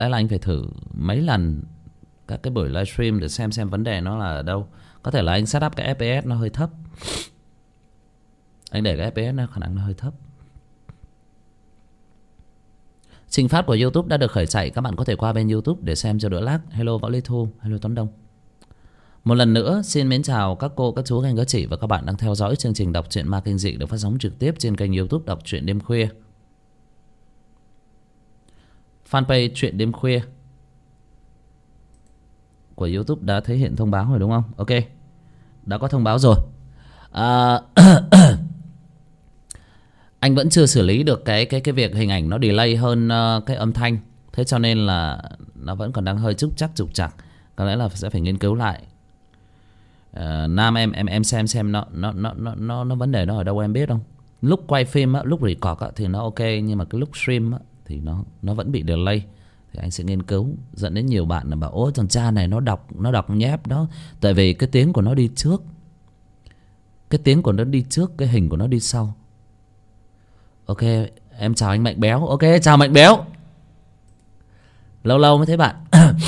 đấy là anh phải thử mấy lần các cái buổi livestream để xem vấn đề nó là ở đâu. Có thể là anh setup cái FPS nó hơi thấp, anh để cái FPS nó khả năng nó hơi thấp. Trình phát của YouTube đã được khởi chạy, các bạn có thể qua bên YouTube để xem cho đỡ lag. Hello Võ Lê Thu, hello Tuấn Đông. Một lần nữa xin mến chào các cô, các chú, các anh, các chị và các bạn đang theo dõi chương trình đọc truyện ma kinh dị được phát sóng trực tiếp trên kênh YouTube Đọc Truyện Đêm Khuya. Fanpage Truyện Đêm Khuya của YouTube đã thể hiện thông báo rồi đúng không? Ok, đã có thông báo rồi. Anh vẫn chưa xử lý được cái việc hình ảnh nó delay hơn cái âm thanh, thế cho nên là nó vẫn còn đang hơi trục trặc. Có lẽ là sẽ phải nghiên cứu lại. Nam em xem nó vấn đề nó ở đâu em biết không? Lúc quay phim á, lúc record á, thì nó ok, nhưng mà cái lúc stream á, thì nó vẫn bị delay. Thì anh sẽ nghiên cứu, dẫn đến nhiều bạn là bảo ôi thằng cha này nó đọc nhép đó, tại vì cái tiếng của nó đi trước, cái hình của nó đi sau. Ok, em chào anh Mạnh Béo. Ok, chào Mạnh Béo, lâu mới thấy bạn.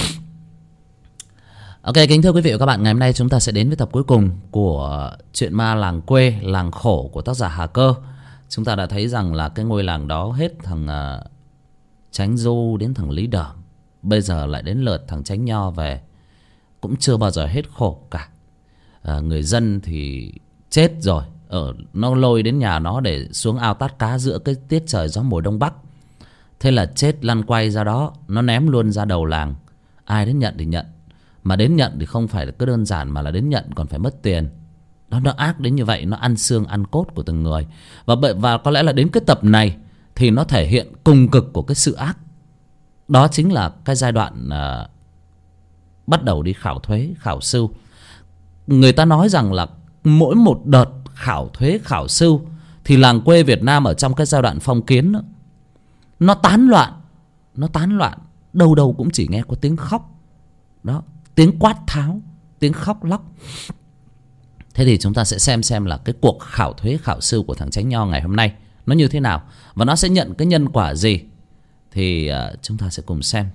Ok, kính thưa quý vị và các bạn, ngày hôm nay chúng ta sẽ đến với tập cuối cùng của truyện ma làng quê, làng khổ của tác giả Hà Cơ. Chúng ta đã thấy rằng là cái ngôi làng đó hết thằng Chánh Du đến thằng Lý Đởm, bây giờ lại đến lượt thằng Chánh Nho về. Cũng chưa bao giờ hết khổ cả. Người dân thì chết rồi, nó lôi đến nhà nó để xuống ao tát cá giữa cái tiết trời gió mùa đông bắc. Thế là chết lăn quay ra đó, nó ném luôn ra đầu làng. Ai đến nhận thì nhận, mà đến nhận thì không phải là cứ đơn giản, mà là đến nhận còn phải mất tiền. Nó ác đến như vậy, nó ăn xương ăn cốt của từng người. Và có lẽ là đến cái tập này thì nó thể hiện cùng cực của cái sự ác. Đó chính là cái giai đoạn bắt đầu đi khảo thuế, khảo sưu. Người ta nói rằng là mỗi một đợt khảo thuế, khảo sưu thì làng quê Việt Nam ở trong cái giai đoạn phong kiến đó, nó tán loạn. Đâu đâu cũng chỉ nghe có tiếng khóc đó, tiếng quát tháo, tiếng khóc lóc. Thế thì chúng ta sẽ xem là cái cuộc khảo thuế, khảo sưu của thằng Chánh Nho ngày hôm nay nó như thế nào, và nó sẽ nhận cái nhân quả gì. Thì chúng ta sẽ cùng xem.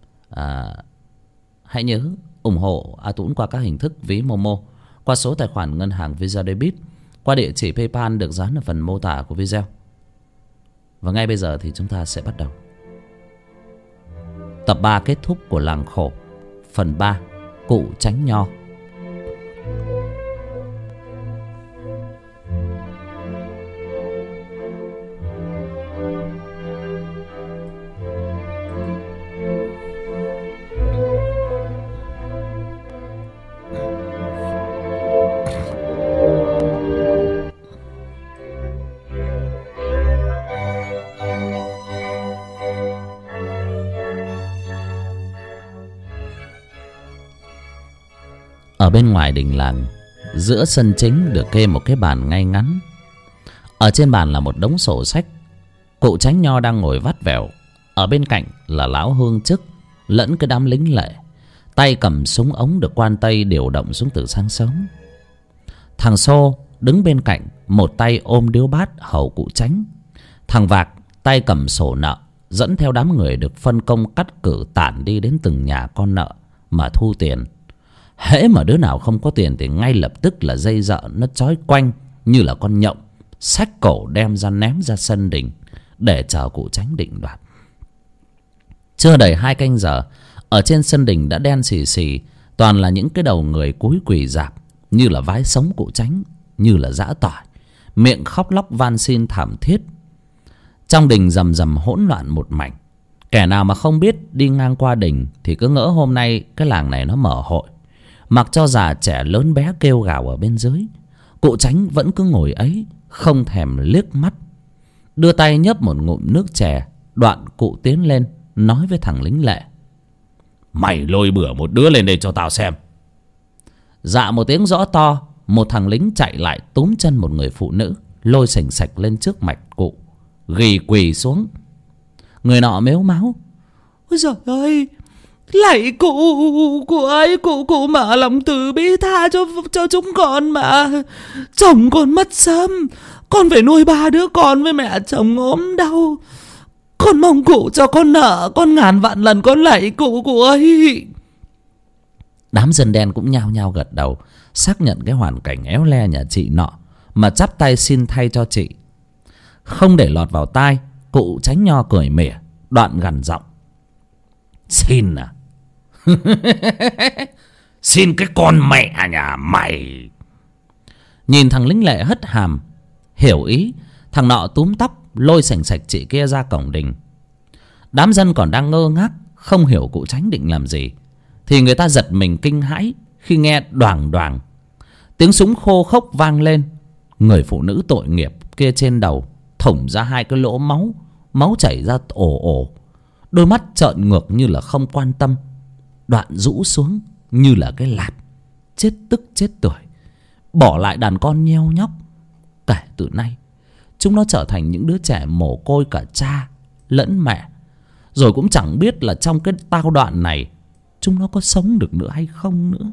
Hãy nhớ ủng hộ A Tũng qua các hình thức ví Momo, qua số tài khoản ngân hàng Visa Debit, qua địa chỉ PayPal được dán ở phần mô tả của video. Và ngay bây giờ thì chúng ta sẽ bắt đầu tập 3 kết thúc của làng khổ, phần 3, cụ Chánh Nho. Ở bên ngoài đình làng, giữa sân chính được kê một cái bàn ngay ngắn. Ở trên bàn là một đống sổ sách. Cụ Chánh Nho đang ngồi vắt vẻo. Ở bên cạnh là lão hương chức lẫn cái đám lính lệ, tay cầm súng ống được quan tây điều động xuống từ sáng sớm. Thằng Xô đứng bên cạnh, một tay ôm điếu bát hầu cụ Chánh. Thằng Vạc tay cầm sổ nợ, dẫn theo đám người được phân công cắt cử tản đi đến từng nhà con nợ mà thu tiền. Hễ mà đứa nào không có tiền thì ngay lập tức là dây dợ nó trói quanh như là con nhộng, xách cổ đem ra ném ra sân đình để chờ cụ Chánh định đoạt. Chưa đầy 2 canh giờ, ở trên sân đình đã đen xì xì, toàn là những cái đầu người cúi quỳ rạp như là vái sống cụ Chánh, như là giã tỏi, miệng khóc lóc van xin thảm thiết. Trong đình rầm rầm hỗn loạn một mảnh. Kẻ nào mà không biết đi ngang qua đình thì cứ ngỡ hôm nay cái làng này nó mở hội. Mặc cho già trẻ lớn bé kêu gào ở bên dưới, cụ Chánh vẫn cứ ngồi ấy, không thèm liếc mắt. Đưa tay nhấp một ngụm nước chè, đoạn cụ tiến lên nói với thằng lính lệ: "Mày lôi bừa một đứa lên đây cho tao xem." Dạ một tiếng rõ to, một thằng lính chạy lại túm chân một người phụ nữ, lôi sành sạch lên trước mạch cụ, ghi quỳ xuống. Người nọ mếu máo: "Ôi giời ơi, lạy cụ ơi, cụ mở lòng từ bi tha cho chúng con mà. Chồng con mất sớm, con phải nuôi 3 đứa con với mẹ chồng ốm đau. Con mong cụ cho con nợ, con ngàn vạn lần con lạy cụ ơi. Đám dân đen cũng nhao nhao gật đầu, xác nhận cái hoàn cảnh éo le nhà chị nọ, mà chắp tay xin thay cho chị. Không để lọt vào tai, cụ Tránh Nho cười mỉa, đoạn gằn giọng: Xin à? Xin cái con mẹ nhà mày. Nhìn thằng lính lệ hất hàm, hiểu ý, thằng nọ túm tóc lôi sành sạch chị kia ra cổng đình. Đám dân còn đang ngơ ngác, không hiểu cụ Tránh định làm gì, thì người ta giật mình kinh hãi khi nghe đoàng đoàng tiếng súng khô khốc vang lên. Người phụ nữ tội nghiệp kia trên đầu thủng ra hai cái lỗ máu, máu chảy ra ồ ồ, đôi mắt trợn ngược như là không quan tâm, đoạn rũ xuống như là cái lạt. Chết tức chết tuổi, bỏ lại đàn con nheo nhóc. Kể từ nay chúng nó trở thành những đứa trẻ mồ côi cả cha lẫn mẹ, rồi cũng chẳng biết là trong cái tao đoạn này chúng nó có sống được nữa hay không nữa.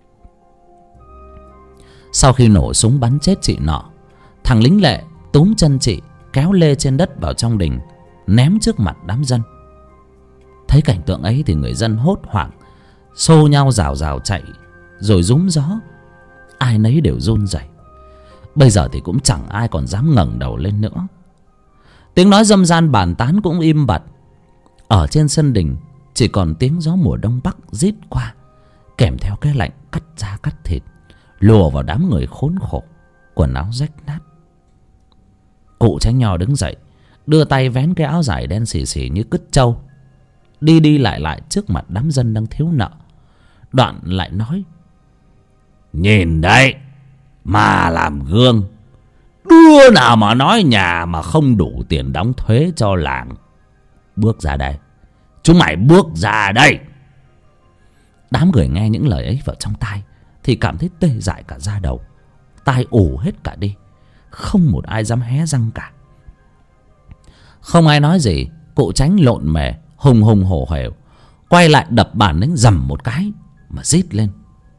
Sau khi nổ súng bắn chết chị nọ, thằng lính lệ túm chân chị kéo lê trên đất vào trong đình, ném trước mặt đám dân. Thấy cảnh tượng ấy thì người dân hốt hoảng xô nhau rào rào chạy, rồi rúm gió, ai nấy đều run rẩy. Bây giờ thì cũng chẳng ai còn dám ngẩng đầu lên nữa. Tiếng nói râm ran bàn tán cũng im bặt. Ở trên sân đình chỉ còn tiếng gió mùa đông bắc rít qua, kèm theo cái lạnh cắt da cắt thịt lùa vào đám người khốn khổ, quần áo rách nát. Cụ Tránh Nho đứng dậy, đưa tay vén cái áo dài đen xì xì như cứt trâu, đi đi lại lại trước mặt đám dân đang thiếu nợ. Đoạn lại nói: Nhìn đấy, mà làm gương. Đứa nào mà nói nhà mà không đủ tiền đóng thuế cho làng, bước ra đây. Chúng mày bước ra đây. Đám người nghe những lời ấy vào trong tai thì cảm thấy tê dại cả da đầu, tai ù hết cả đi, không một ai dám hé răng cả. Không ai nói gì, cụ Tránh lộn mề hùng hùng hổ hểu quay lại đập bàn đánh dầm một cái mà rít lên: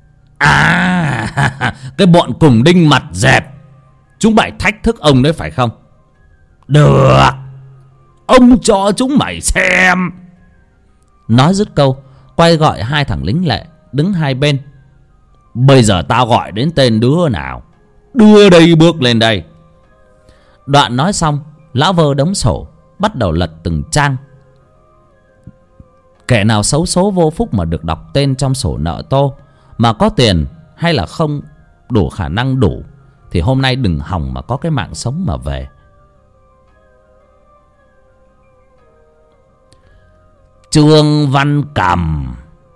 À, cái bọn cùng đinh mặt dẹp, chúng mày thách thức ông đấy phải không? Được, ông cho chúng mày xem. Nói dứt câu, quay gọi hai thằng lính lệ đứng hai bên: Bây giờ tao gọi đến tên đứa nào, đưa đây bước lên đây. Đoạn nói xong, lão vơ đống sổ bắt đầu lật từng trang. Kẻ nào xấu số vô phúc mà được đọc tên trong sổ nợ tô, mà có tiền hay là không đủ khả năng đủ, thì hôm nay đừng hòng mà có cái mạng sống mà về. Trương Văn Cầm,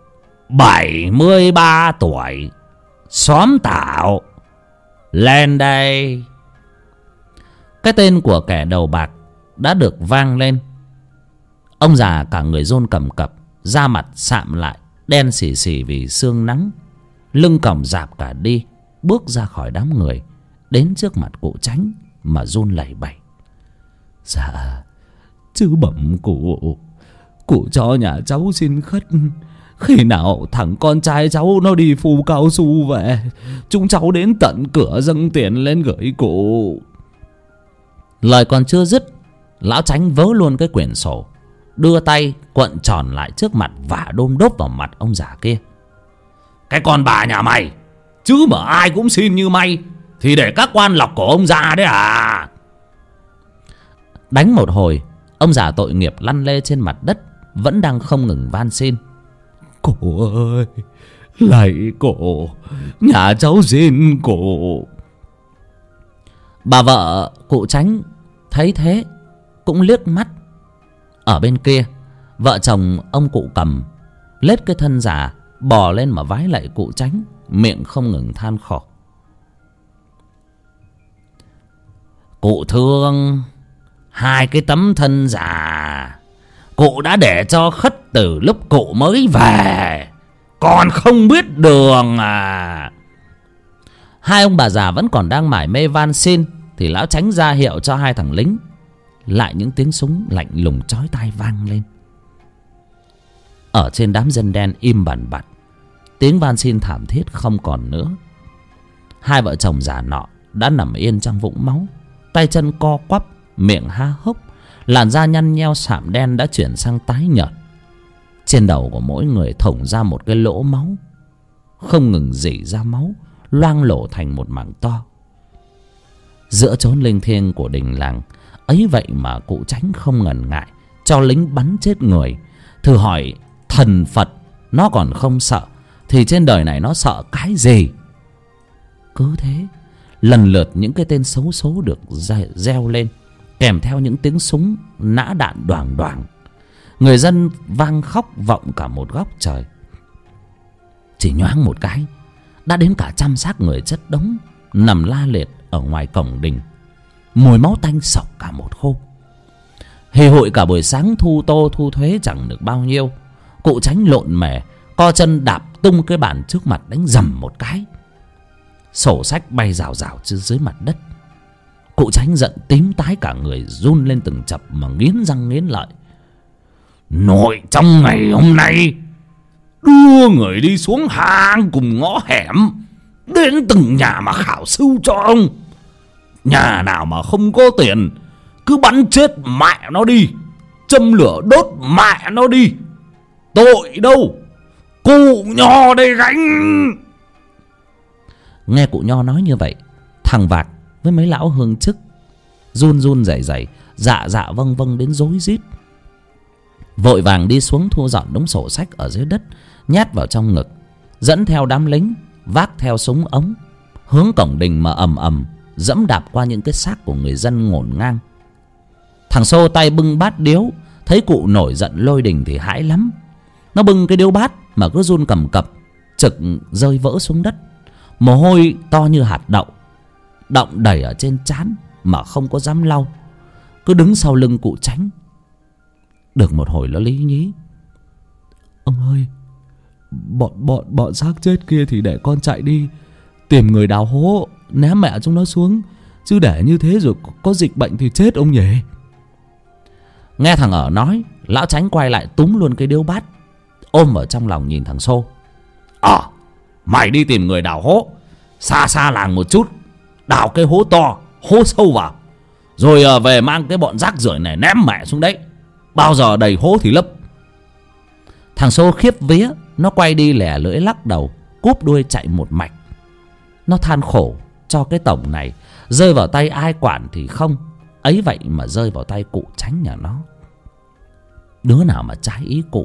73 tuổi, xóm Tảo, lên đây. Cái tên của kẻ đầu bạc đã được vang lên. Ông già cả người run cầm cập, da mặt sạm lại đen xì xì vì sương nắng, lưng còng rạp cả đi, bước ra khỏi đám người, đến trước mặt cụ Tránh mà run lẩy bẩy: Dạ, chứ bẩm cụ cho nhà cháu xin khất. Khi nào thằng con trai cháu nó đi phù cao su về, chúng cháu đến tận cửa dâng tiền lên gửi cụ. Lời còn chưa dứt, lão Tránh vớ luôn cái quyển sổ, đưa tay quận tròn lại trước mặt và đôm đốp vào mặt ông già kia: Cái con bà nhà mày, chứ mà ai cũng xin như mày thì để các quan lọc cổ ông già đấy à? Đánh một hồi, ông già tội nghiệp lăn lê trên mặt đất, vẫn đang không ngừng van xin: Cụ ơi, lạy cụ, nhà cháu xin cụ. Bà vợ cụ Tránh thấy thế cũng liếc mắt. Ở bên kia, vợ chồng ông cụ Cầm lết cái thân già bò lên mà vái lạy cụ Tránh, miệng không ngừng than khổ: Cụ thương, hai cái tấm thân già cụ đã để cho khất từ lúc cụ mới về, còn không biết đường à. Hai ông bà già vẫn còn đang mải mê van xin thì lão Tránh ra hiệu cho hai thằng lính. Lại những tiếng súng lạnh lùng chói tai vang lên. Ở trên đám dân đen im bặt bặt, tiếng van xin thảm thiết không còn nữa. Hai vợ chồng già nọ đã nằm yên trong vũng máu, tay chân co quắp, miệng há hốc, Làn da nhăn nheo sạm đen đã chuyển sang tái nhợt. Trên đầu của mỗi người thủng ra một cái lỗ máu, không ngừng rỉ ra máu, loang lổ thành một mảng to. Giữa chốn linh thiêng của đình làng ấy vậy mà cụ Chánh không ngần ngại cho lính bắn chết người. Thử hỏi thần Phật nó còn không sợ thì trên đời này nó sợ cái gì? Cứ thế lần lượt những cái tên xấu số được reo lên, kèm theo những tiếng súng nã đạn đoàng đoàng. Người dân vang khóc vọng cả một góc trời. Chỉ nhoáng một cái đã đến cả trăm xác người chất đống nằm la liệt ở ngoài cổng đình. Mùi máu tanh sộc cả một khu. Hì hụi cả buổi sáng thu tô thu thuế chẳng được bao nhiêu. Cụ Chánh lộn mề, co chân đạp tung cái bàn trước mặt đánh dầm một cái. Sổ sách bay rào rào dưới mặt đất. Cụ Chánh giận tím tái cả người, run lên từng chập mà nghiến răng nghiến lợi. Nội trong ngày hôm nay đưa người đi xuống hang cùng ngõ hẻm, đến từng nhà mà khảo sưu cho ông. Nhà nào mà không có tiền cứ bắn chết mẹ nó đi, châm lửa đốt mẹ nó đi. Tội đâu, cụ Nho đây gánh. Nghe cụ Nho nói như vậy, thằng Vạc với mấy lão hương chức run run rẩy rẩy, dạ dạ vâng vâng đến rối rít, vội vàng đi xuống thu dọn đống sổ sách ở dưới đất, nhét vào trong ngực, dẫn theo đám lính vác theo súng ống hướng cổng đình mà ầm ầm dẫm đạp qua những cái xác của người dân ngổn ngang. Thằng Xô tay bưng bát điếu, thấy cụ nổi giận lôi đình thì hãi lắm. Nó bưng cái điếu bát mà cứ run cầm cập, trực rơi vỡ xuống đất. Mồ hôi to như hạt đậu đọng đầy ở trên trán mà không có dám lau, cứ đứng sau lưng cụ Chánh. Được một hồi nó lý nhí. Ông ơi, bọn xác chết kia thì để con chạy đi tìm người đào hố ném mẹ chúng nó xuống, chứ để như thế rồi có dịch bệnh thì chết ông nhỉ. Nghe thằng ở nói, lão Chánh quay lại túm luôn cái điếu bát, ôm ở trong lòng nhìn thằng Xô. Mày đi tìm người đào hố xa xa làng một chút, đào cái hố to, hố sâu vào, rồi về mang cái bọn rác rưởi này ném mẹ xuống đấy. Bao giờ đầy hố thì lấp. Thằng Xô khiếp vía, nó quay đi lẻ lưỡi lắc đầu, cúp đuôi chạy một mạch. Nó than khổ cho cái tổng này rơi vào tay ai quản thì không, ấy vậy mà rơi vào tay cụ Chánh nhà nó. Đứa nào mà trái ý cụ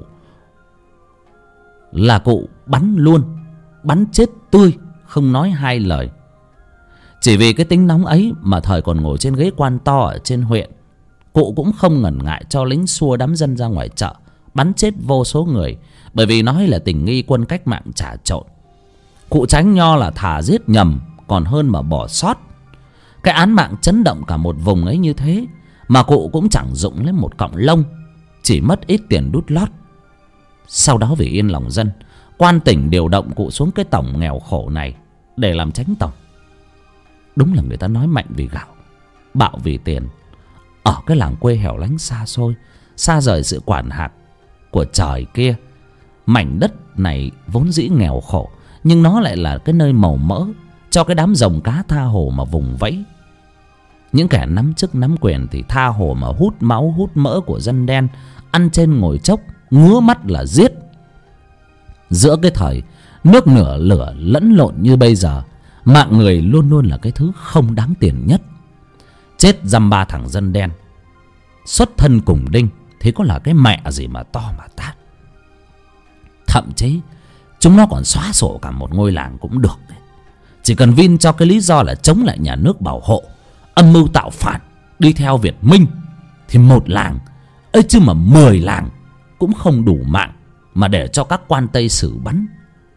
là cụ bắn luôn, bắn chết tươi, không nói hai lời. Chỉ vì cái tính nóng ấy mà thời còn ngồi trên ghế quan to ở trên huyện, cụ cũng không ngần ngại cho lính xua đám dân ra ngoài chợ, bắn chết vô số người, bởi vì nói là tình nghi quân cách mạng trà trộn. Cụ Chánh Nho là thà giết nhầm còn hơn mà bỏ sót. Cái án mạng chấn động cả một vùng ấy như thế mà cụ cũng chẳng dụng lên một cọng lông, chỉ mất ít tiền đút lót. Sau đó vì yên lòng dân, quan tỉnh điều động cụ xuống cái tổng nghèo khổ này để làm chánh tổng. Đúng là người ta nói mạnh vì gạo, bạo vì tiền. Ở cái làng quê hẻo lánh xa xôi, xa rời sự quản hạt của trời kia, mảnh đất này vốn dĩ nghèo khổ, nhưng nó lại là cái nơi màu mỡ cho cái đám rồng cá tha hồ mà vùng vẫy. Những kẻ nắm chức nắm quyền thì tha hồ mà hút máu hút mỡ của dân đen, ăn trên ngồi chốc, ngứa mắt là giết. Giữa cái thời nước nửa lửa lẫn lộn như bây giờ, mạng người luôn luôn là cái thứ không đáng tiền nhất. Chết dăm ba thằng dân đen xuất thân cùng đinh thì có là cái mẹ gì mà to mà tát. Thậm chí chúng nó còn xóa sổ cả một ngôi làng cũng được, chỉ cần vin cho cái lý do là chống lại nhà nước bảo hộ, âm mưu tạo phản, đi theo Việt Minh, thì một làng ấy chứ mà 10 làng cũng không đủ mạng mà để cho các quan Tây xử bắn.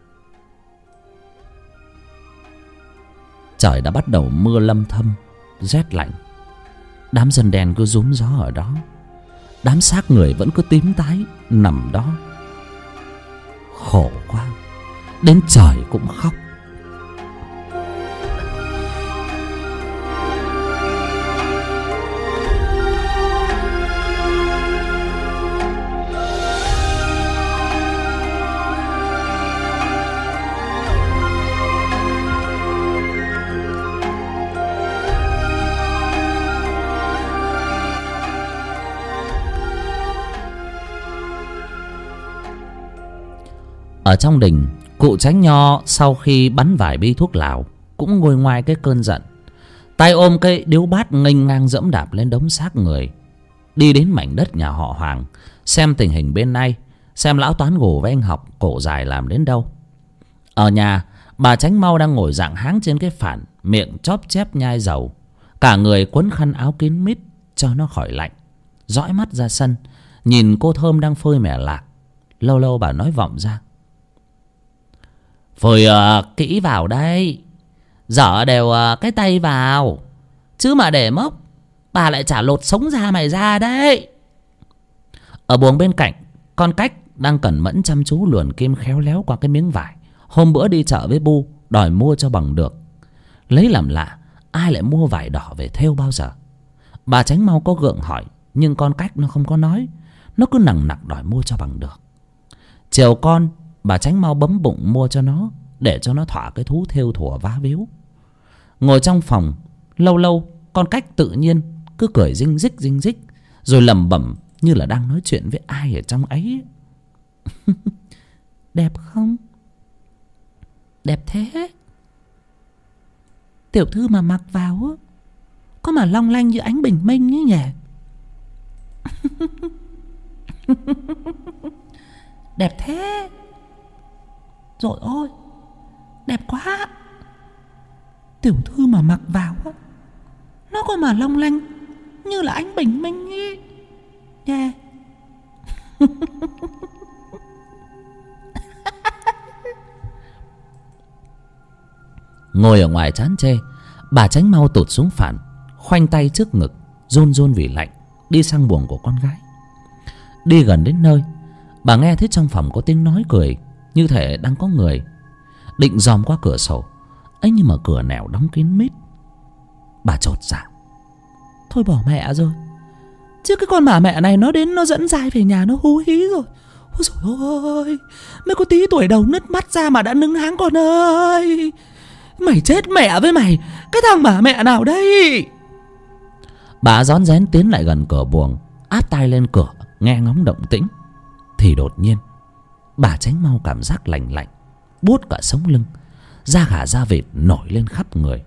Trời đã bắt đầu mưa lâm thâm, rét lạnh. Đám dân đen cứ rúm gió ở đó, đám xác người vẫn cứ tím tái nằm đó. Khổ quá, đến trời cũng khóc. Ở trong đình, cụ Chánh Nho sau khi bắn vài bi thuốc lào cũng nguôi ngoai cái cơn giận, tay ôm cái điếu bát nghênh ngang dẫm đạp lên đống xác người, đi đến mảnh đất nhà họ Hoàng xem tình hình bên này, xem lão Toán Gù với anh Học cổ dài làm đến đâu. Ở nhà, bà Chánh Mau đang ngồi dạng háng trên cái phản, miệng chóp chép nhai dầu, cả người quấn khăn áo kín mít cho nó khỏi lạnh, dõi mắt ra sân nhìn cô Thơm đang phơi mẻ lạc. Lâu lâu bà nói vọng ra: phơi kỹ vào đây, dở đều cái tay vào, chứ mà để mốc bà lại chả lột sống da mày ra đấy. Ở buồng bên cạnh, con Cách đang cẩn mẫn chăm chú luồn kim khéo léo qua cái miếng vải hôm bữa đi chợ với Bu đòi mua cho bằng được. Lấy làm lạ, ai lại mua vải đỏ về thêu bao giờ? Bà Chánh Mau có gượng hỏi, nhưng con Cách nó không có nói, nó cứ nằng nặc đòi mua cho bằng được. Chiều con, bà Chánh Mau bấm bụng mua cho nó, để cho nó thỏa cái thú thêu thùa vá víu. Ngồi trong phòng, lâu lâu con Cách tự nhiên cứ cười rinh rích, rồi lẩm bẩm như là đang nói chuyện với ai ở trong ấy. Đẹp không? Đẹp thế. Tiểu thư mà mặc vào có mà long lanh như ánh bình minh ấy nhỉ. Đẹp thế. Rồi ôi, đẹp quá. Tiểu thư mà mặc vào nó có mà long lanh như là ánh bình minh ấy. Yeah. Ngồi ở ngoài chán chê, bà Chánh Mau tụt xuống phản, khoanh tay trước ngực, run run vì lạnh, đi sang buồng của con gái. Đi gần đến nơi, bà nghe thấy trong phòng có tiếng nói cười, như thể đang có người. Định dòm qua cửa sổ ấy, nhưng mà cửa nẻo đóng kín mít. Bà chột dạ: thôi bỏ mẹ rồi, chứ cái con bà mẹ này nó đến nó dẫn dai về nhà nó hú hí rồi. Ôi dồi ôi, mới có tí tuổi đầu nứt mắt ra mà đã nứng háng con ơi. Mày chết mẹ với mày, cái thằng bà mẹ nào đây? Bà rón rén tiến lại gần cửa buồng, áp tai lên cửa nghe ngóng động tĩnh. Thì đột nhiên bà Chánh Mau cảm giác lạnh lạnh buốt cả sống lưng, da gà da vịt nổi lên khắp người.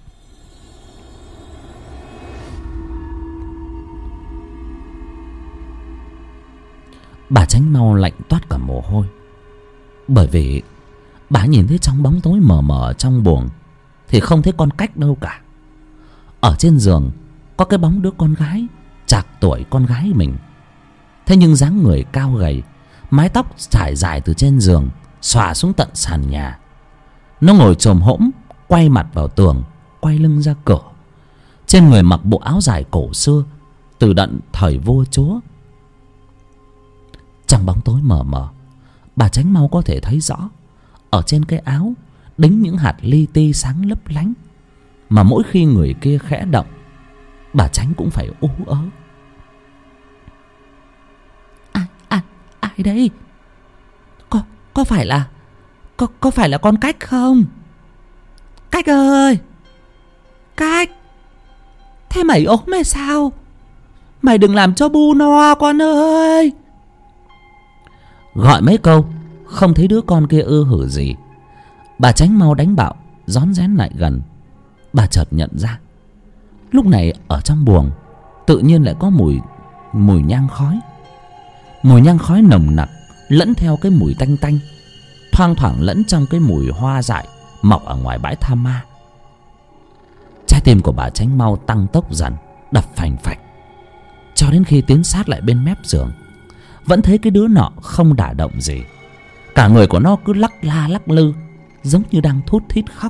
Bà Chánh Mau lạnh toát cả mồ hôi, bởi vì bà nhìn thấy trong bóng tối mờ mờ trong buồng thì không thấy con Cách đâu cả. Ở trên giường có cái bóng đứa con gái chạc tuổi con gái mình. Thế nhưng dáng người cao gầy, mái tóc trải dài từ trên giường xòa xuống tận sàn nhà. Nó ngồi chồm hỗn, quay mặt vào tường, quay lưng ra cửa. Trên người mặc bộ áo dài cổ xưa từ đận thời vua chúa. Trong bóng tối mờ mờ, bà Chánh Mau có thể thấy rõ ở trên cái áo đính những hạt li ti sáng lấp lánh, mà mỗi khi người kia khẽ động, bà Chánh cũng phải ú ớ. Ai đây? Có phải là có phải là con Cách không? Cách ơi, Cách, thế mày ốm hay sao? Mày đừng làm cho Bu no con ơi. Gọi mấy câu không thấy đứa con kia ư hử gì. Bà Chánh Mau đánh bạo rón rén lại gần. Bà chợt nhận ra lúc này ở trong buồng tự nhiên lại có mùi nhang khói. Mùi nhang khói nồng nặc lẫn theo cái mùi tanh tanh, thoang thoảng lẫn trong cái mùi hoa dại mọc ở ngoài bãi tha ma. Trái tim của bà Chánh Mau tăng tốc dần, đập phành phạch, cho đến khi tiến sát lại bên mép giường, vẫn thấy cái đứa nọ không đả động gì. Cả người của nó cứ lắc la lắc lư, giống như đang thút thít khóc.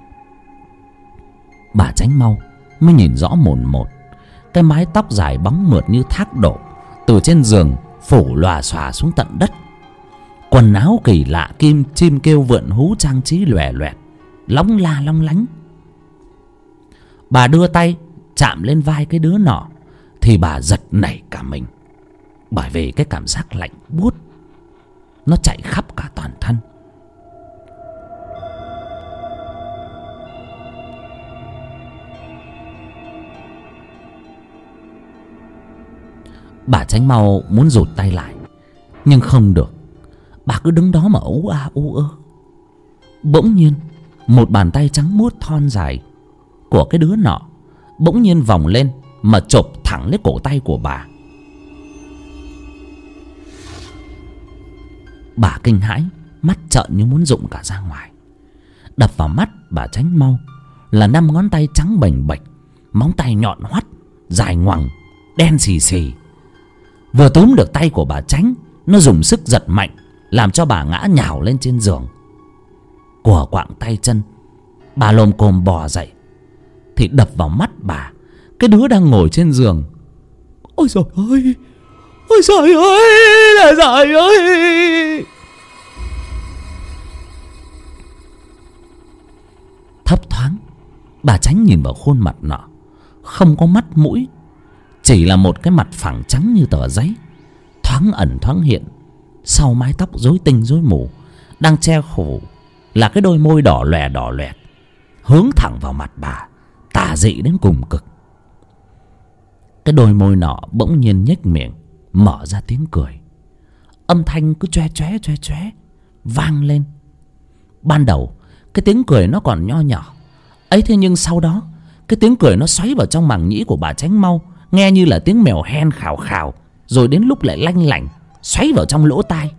Bà Chánh Mau mới nhìn rõ mồn một cái mái tóc dài bóng mượt như thác đổ từ trên giường phủ lòa xòa xuống tận đất. Quần áo kỳ lạ kim chim kêu vượn hú trang trí lòe loẹt, lóng la long lánh. Bà đưa tay chạm lên vai cái đứa nọ thì bà giật nảy cả mình, bởi vì cái cảm giác lạnh buốt nó chạy khắp cả toàn thân. Bà Chánh Mau muốn rụt tay lại, nhưng không được. Bà cứ đứng đó mà ú a ú ớ. Bỗng nhiên một bàn tay trắng muốt thon dài của cái đứa nọ bỗng nhiên vòng lên mà chộp thẳng lấy cổ tay của bà. Bà kinh hãi, mắt trợn như muốn rụng cả ra ngoài. Đập vào mắt bà Tránh mau là 5 ngón tay trắng bềnh bệch, móng tay nhọn hoắt, dài ngoằng, đen xì xì. Vừa túm được tay của bà Tránh, nó dùng sức giật mạnh, làm cho bà ngã nhào lên trên giường. Của quạng tay chân, bà lồm cồm bò dậy, thì đập vào mắt bà cái đứa đang ngồi trên giường. Ôi giời ơi, ôi giời ơi, là giời ơi. Thấp thoáng bà Tránh nhìn vào khuôn mặt nọ, không có mắt mũi, chỉ là một cái mặt phẳng trắng như tờ giấy, thoáng ẩn thoáng hiện. Sau mái tóc rối tinh rối mù đang che phủ là cái đôi môi đỏ loẹt hướng thẳng vào mặt bà, tà dị đến cùng cực. Cái đôi môi nọ bỗng nhiên nhếch miệng, mở ra tiếng cười. Âm thanh cứ choe choé vang lên. Ban đầu cái tiếng cười nó còn nho nhỏ ấy, thế nhưng sau đó cái tiếng cười nó xoáy vào trong màng nhĩ của bà Tránh mau, nghe như là tiếng mèo hen khào khào, rồi đến lúc lại lanh lảnh xoáy vào trong lỗ tai.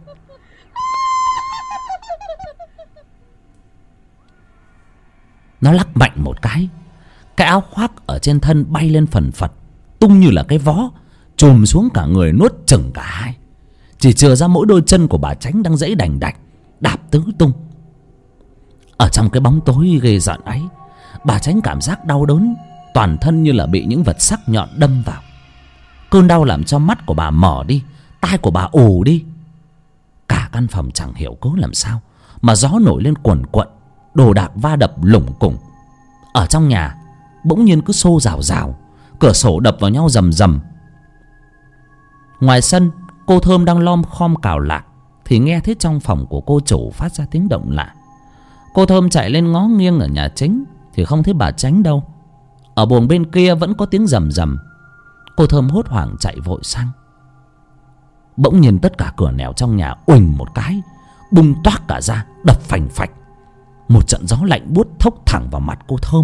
Nó lắc mạnh một cái áo khoác ở trên thân bay lên phần phật, tung như là cái vó, chùm xuống cả người nuốt chửng cả hai. Chỉ chừa ra mỗi đôi chân của bà Tránh đang giãy đành đạch, đạp tứ tung. Ở trong cái bóng tối ghê rợn ấy, bà Tránh cảm giác đau đớn toàn thân như là bị những vật sắc nhọn đâm vào. Cơn đau làm cho mắt của bà mở đi, tai của bà ù đi. Cả căn phòng chẳng hiểu cớ làm sao mà gió nổi lên quần quận, đồ đạc va đập lủng củng. Ở trong nhà bỗng nhiên cứ xô rào rào, cửa sổ đập vào nhau rầm rầm. Ngoài sân, cô Thơm đang lom khom cào lạc thì nghe thấy trong phòng của cô chủ phát ra tiếng động lạ. Cô Thơm chạy lên ngó nghiêng ở nhà chính thì không thấy bà Tránh đâu. Ở buồng bên kia vẫn có tiếng rầm rầm. Cô Thơm hốt hoảng chạy vội sang. Bỗng nhiên tất cả cửa nẻo trong nhà uỳnh một cái, bung toác cả ra, đập phành phạch. Một trận gió lạnh buốt thốc thẳng vào mặt cô Thơm.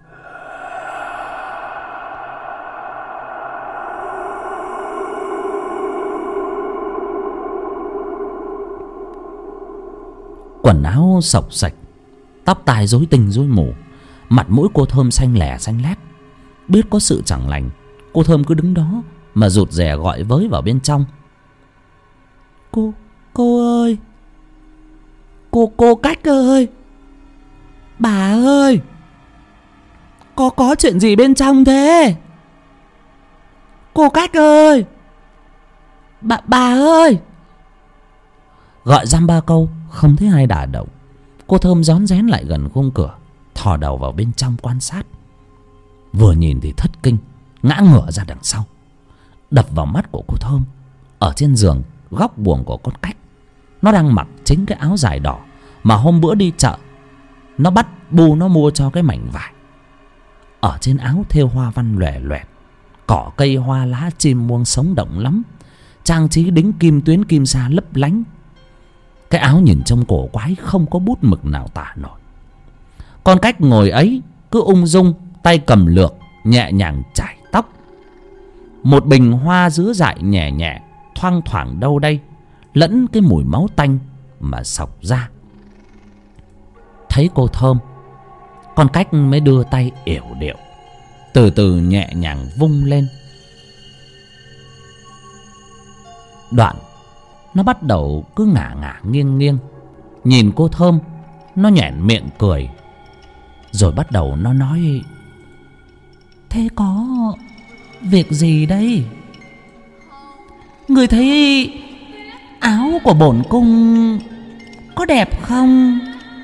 Quần áo xộc xệch, tóc tai rối tinh rối mù, mặt mũi cô Thơm xanh lẻ xanh lét. Biết có sự chẳng lành, cô Thơm cứ đứng đó mà rụt rè gọi với vào bên trong. Cô ơi, cô Cách ơi, bà ơi, có chuyện gì bên trong thế? Cô Cách ơi, bà ơi. Gọi dăm ba câu không thấy ai đả động. Cô Thơm rón rén lại gần khung cửa, thò đầu vào bên trong quan sát. Vừa nhìn thì thất kinh, ngã ngửa ra đằng sau. Đập vào mắt của cô Thơm, ở trên giường góc buồng của con Cách, nó đang mặc chính cái áo dài đỏ mà hôm bữa đi chợ nó bắt bu nó mua cho cái mảnh vải. Ở trên áo thêu hoa văn lòe loẹt, cỏ cây hoa lá chim muông sống động lắm, trang trí đính kim tuyến kim sa lấp lánh. Cái áo nhìn trông cổ quái, không có bút mực nào tả nổi. Con Cách ngồi ấy cứ ung dung, tay cầm lược nhẹ nhàng chải tóc. Một bình hoa dứa dại nhẹ nhẹ thoang thoảng đâu đây, lẫn cái mùi máu tanh mà xộc ra. Thấy cô Thơm, con Cách mới đưa tay yểu điệu, từ từ nhẹ nhàng vung lên. Đoạn nó bắt đầu cứ ngả ngả nghiêng nghiêng nhìn cô Thơm. Nó nhoẻn miệng cười, rồi bắt đầu nó nói: Thế có việc gì đây? Người thấy áo của bổn cung có đẹp không?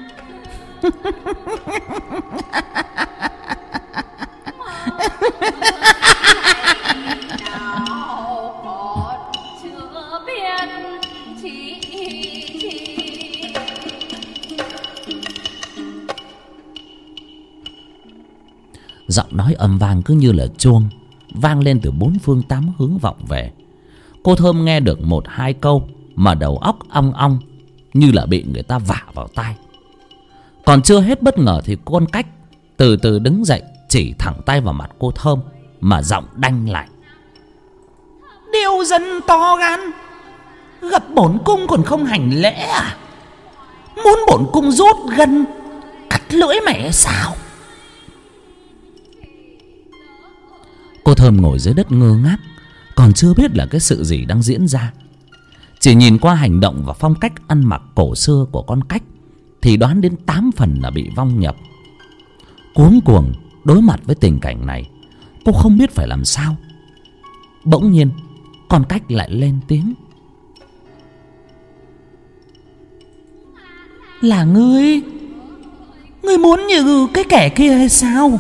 Giọng nói âm vang cứ như là chuông, vang lên từ bốn phương tám hướng vọng về. Cô Thơm nghe được một hai câu mà đầu óc ong ong, như là bị người ta vả vào tai. Còn chưa hết bất ngờ thì con Cách từ từ đứng dậy, chỉ thẳng tay vào mặt cô Thơm mà giọng đanh lại: "Điêu dân to gan, gặp bổn cung còn không hành lễ à? Muốn bổn cung rút gân cắt lưỡi mẹ sao?" Cô Thơm ngồi dưới đất ngơ ngác, còn chưa biết là cái sự gì đang diễn ra. Chỉ nhìn qua hành động và phong cách ăn mặc cổ xưa của con Cách thì đoán đến 8 phần là bị vong nhập. Cuống cuồng đối mặt với tình cảnh này, cô không biết phải làm sao. Bỗng nhiên con Cách lại lên tiếng: "Là ngươi muốn như cái kẻ kia hay sao?"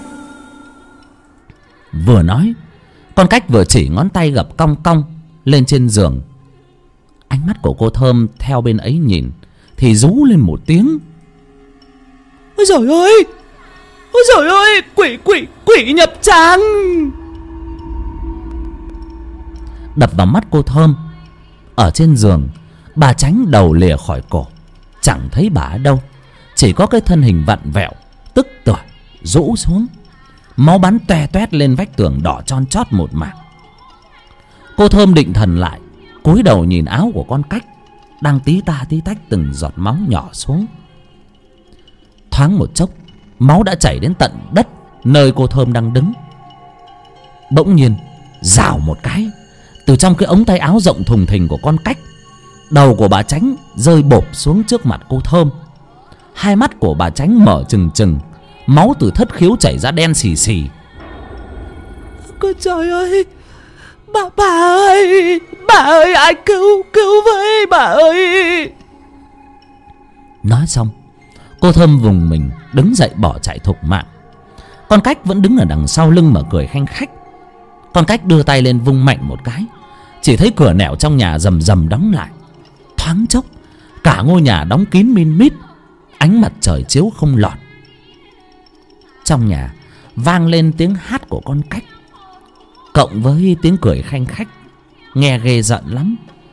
Vừa nói, con Cách vừa chỉ ngón tay gập cong cong lên trên giường. Ánh mắt của cô Thơm theo bên ấy nhìn thì rú lên một tiếng: "Ôi giời ơi! Ôi giời ơi! Quỷ nhập tràng!" Đập vào mắt cô Thơm, ở trên giường, bà Chánh đầu lìa khỏi cổ, chẳng thấy bà ở đâu, chỉ có cái thân hình vặn vẹo tức tưởi rũ xuống, máu bắn toe toét lên vách tường đỏ chon chót một mảng. Cô Thơm định thần lại, cúi đầu nhìn áo của con Cách đang tí ta tí tách từng giọt máu nhỏ xuống. Thoáng một chốc, máu đã chảy đến tận đất nơi cô Thơm đang đứng. Bỗng nhiên rào một cái, từ trong cái ống tay áo rộng thùng thình của con Cách, đầu của bà Chánh rơi bộp xuống trước mặt cô Thơm. Hai mắt của bà Chánh mở trừng trừng, máu từ thất khiếu chảy ra đen xì xì. "Ôi trời ơi! Bà ơi, ai cứu với bà ơi!" Nói xong, cô Thơm vùng mình đứng dậy bỏ chạy thục mạng. Con Cách vẫn đứng ở đằng sau lưng mà cười khanh khách. Con Cách đưa tay lên vung mạnh một cái, chỉ thấy cửa nẻo trong nhà rầm rầm đóng lại. Thoáng chốc, cả ngôi nhà đóng kín min mít, ánh mặt trời chiếu không lọt. Trong nhà vang lên tiếng hát của con Cách, cộng với tiếng cười khanh khách, nghe ghê giận lắm.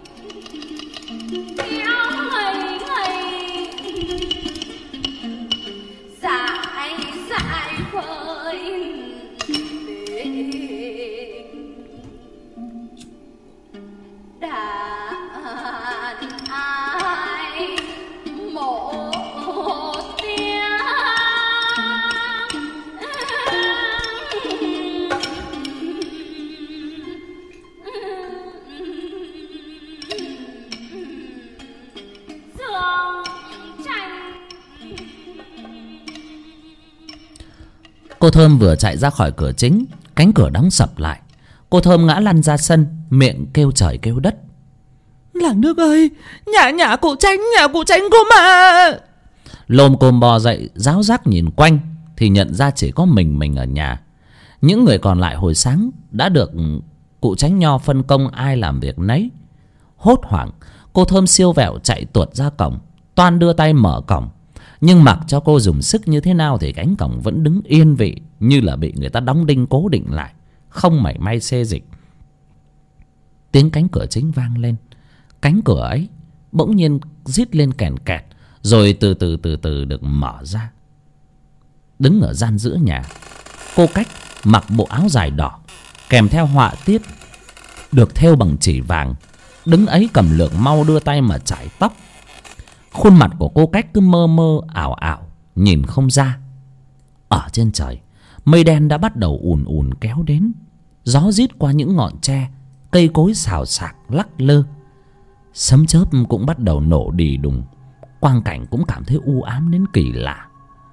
Cô Thơm vừa chạy ra khỏi cửa chính, cánh cửa đóng sập lại. Cô Thơm ngã lăn ra sân, miệng kêu trời kêu đất: "Làng nước ơi! Nhà cụ Tránh cô mà!" Lồm cồm bò dậy, ráo rác nhìn quanh thì nhận ra chỉ có mình ở nhà. Những người còn lại hồi sáng đã được cụ Tránh Nho phân công ai làm việc nấy. Hốt hoảng, cô Thơm siêu vẹo chạy tuột ra cổng, toan đưa tay mở cổng, nhưng mặc cho cô dùng sức như thế nào thì cánh cổng vẫn đứng yên vị, như là bị người ta đóng đinh cố định lại, không mảy may xê dịch. Tiếng cánh cửa chính vang lên. Cánh cửa ấy bỗng nhiên rít lên kèn kẹt, rồi từ từ được mở ra. Đứng ở gian giữa nhà, cô Cách mặc bộ áo dài đỏ kèm theo họa tiết được thêu bằng chỉ vàng, đứng ấy cầm lược mau đưa tay mà chải tóc. Khuôn mặt của cô Cách cứ mơ mơ ảo ảo, nhìn không ra. Ở trên trời, mây đen đã bắt đầu ùn ùn kéo đến. Gió rít qua những ngọn tre, cây cối xào xạc lắc lơ. Sấm chớp cũng bắt đầu nổ đì đùng. Quang cảnh cũng cảm thấy u ám đến kỳ lạ.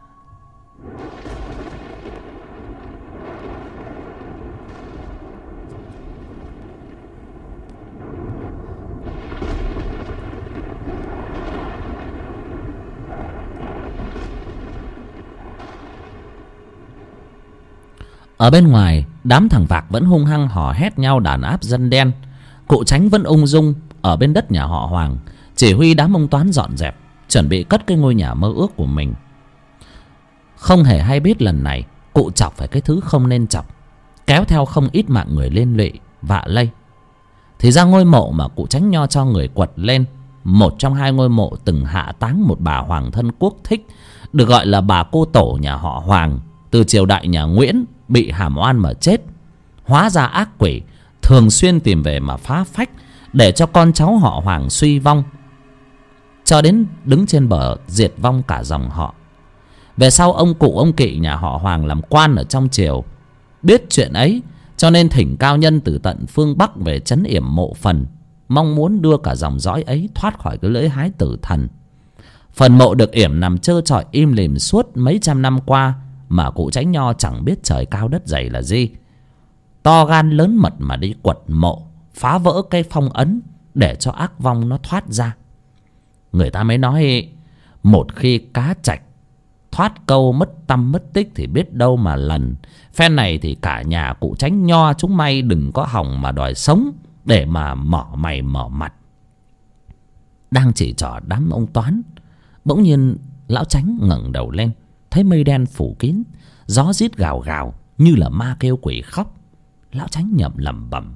Ở bên ngoài, đám thằng Vạc vẫn hung hăng hò hét nhau đàn áp dân đen. Cụ Tránh vẫn ung dung ở bên đất nhà họ Hoàng, chỉ huy đám ông Toán dọn dẹp, chuẩn bị cất cái ngôi nhà mơ ước của mình. Không hề hay biết lần này cụ chọc phải cái thứ không nên chọc, kéo theo không ít mạng người liên lụy vạ lây. Thì ra ngôi mộ mà cụ Tránh Nho cho người quật lên một trong hai ngôi mộ từng hạ táng một bà hoàng thân quốc thích, được gọi là bà cô tổ nhà họ Hoàng, từ triều đại nhà Nguyễn, bị hàm oan mà chết. Hóa ra ác quỷ thường xuyên tìm về mà phá phách, để cho con cháu họ Hoàng suy vong, cho đến đứng trên bờ diệt vong cả dòng họ. Về sau ông cụ ông Kỵ nhà họ Hoàng làm quan ở trong triều, biết chuyện ấy, cho nên thỉnh cao nhân từ tận phương Bắc về trấn yểm mộ phần, mong muốn đưa cả dòng dõi ấy thoát khỏi cái lưỡi hái tử thần. Phần mộ được yểm nằm trơ trọi im lìm suốt mấy trăm năm qua, mà cụ Chánh Nho chẳng biết trời cao đất dày là gì, to gan lớn mật mà đi quật mộ, phá vỡ cái phong ấn để cho ác vong nó thoát ra. Người ta mới nói, một khi cá trạch thoát câu mất tăm mất tích thì biết đâu mà lần. Phen này thì cả nhà cụ Chánh Nho chúng may đừng có hòng mà đòi sống, để mà mỏ mày mỏ mặt. Đang chỉ trỏ đám ông Toán, bỗng nhiên lão Chánh ngẩng đầu lên, thấy mây đen phủ kín, gió rít gào gào như là ma kêu quỷ khóc. Lão Chánh nhẩm lẩm bẩm: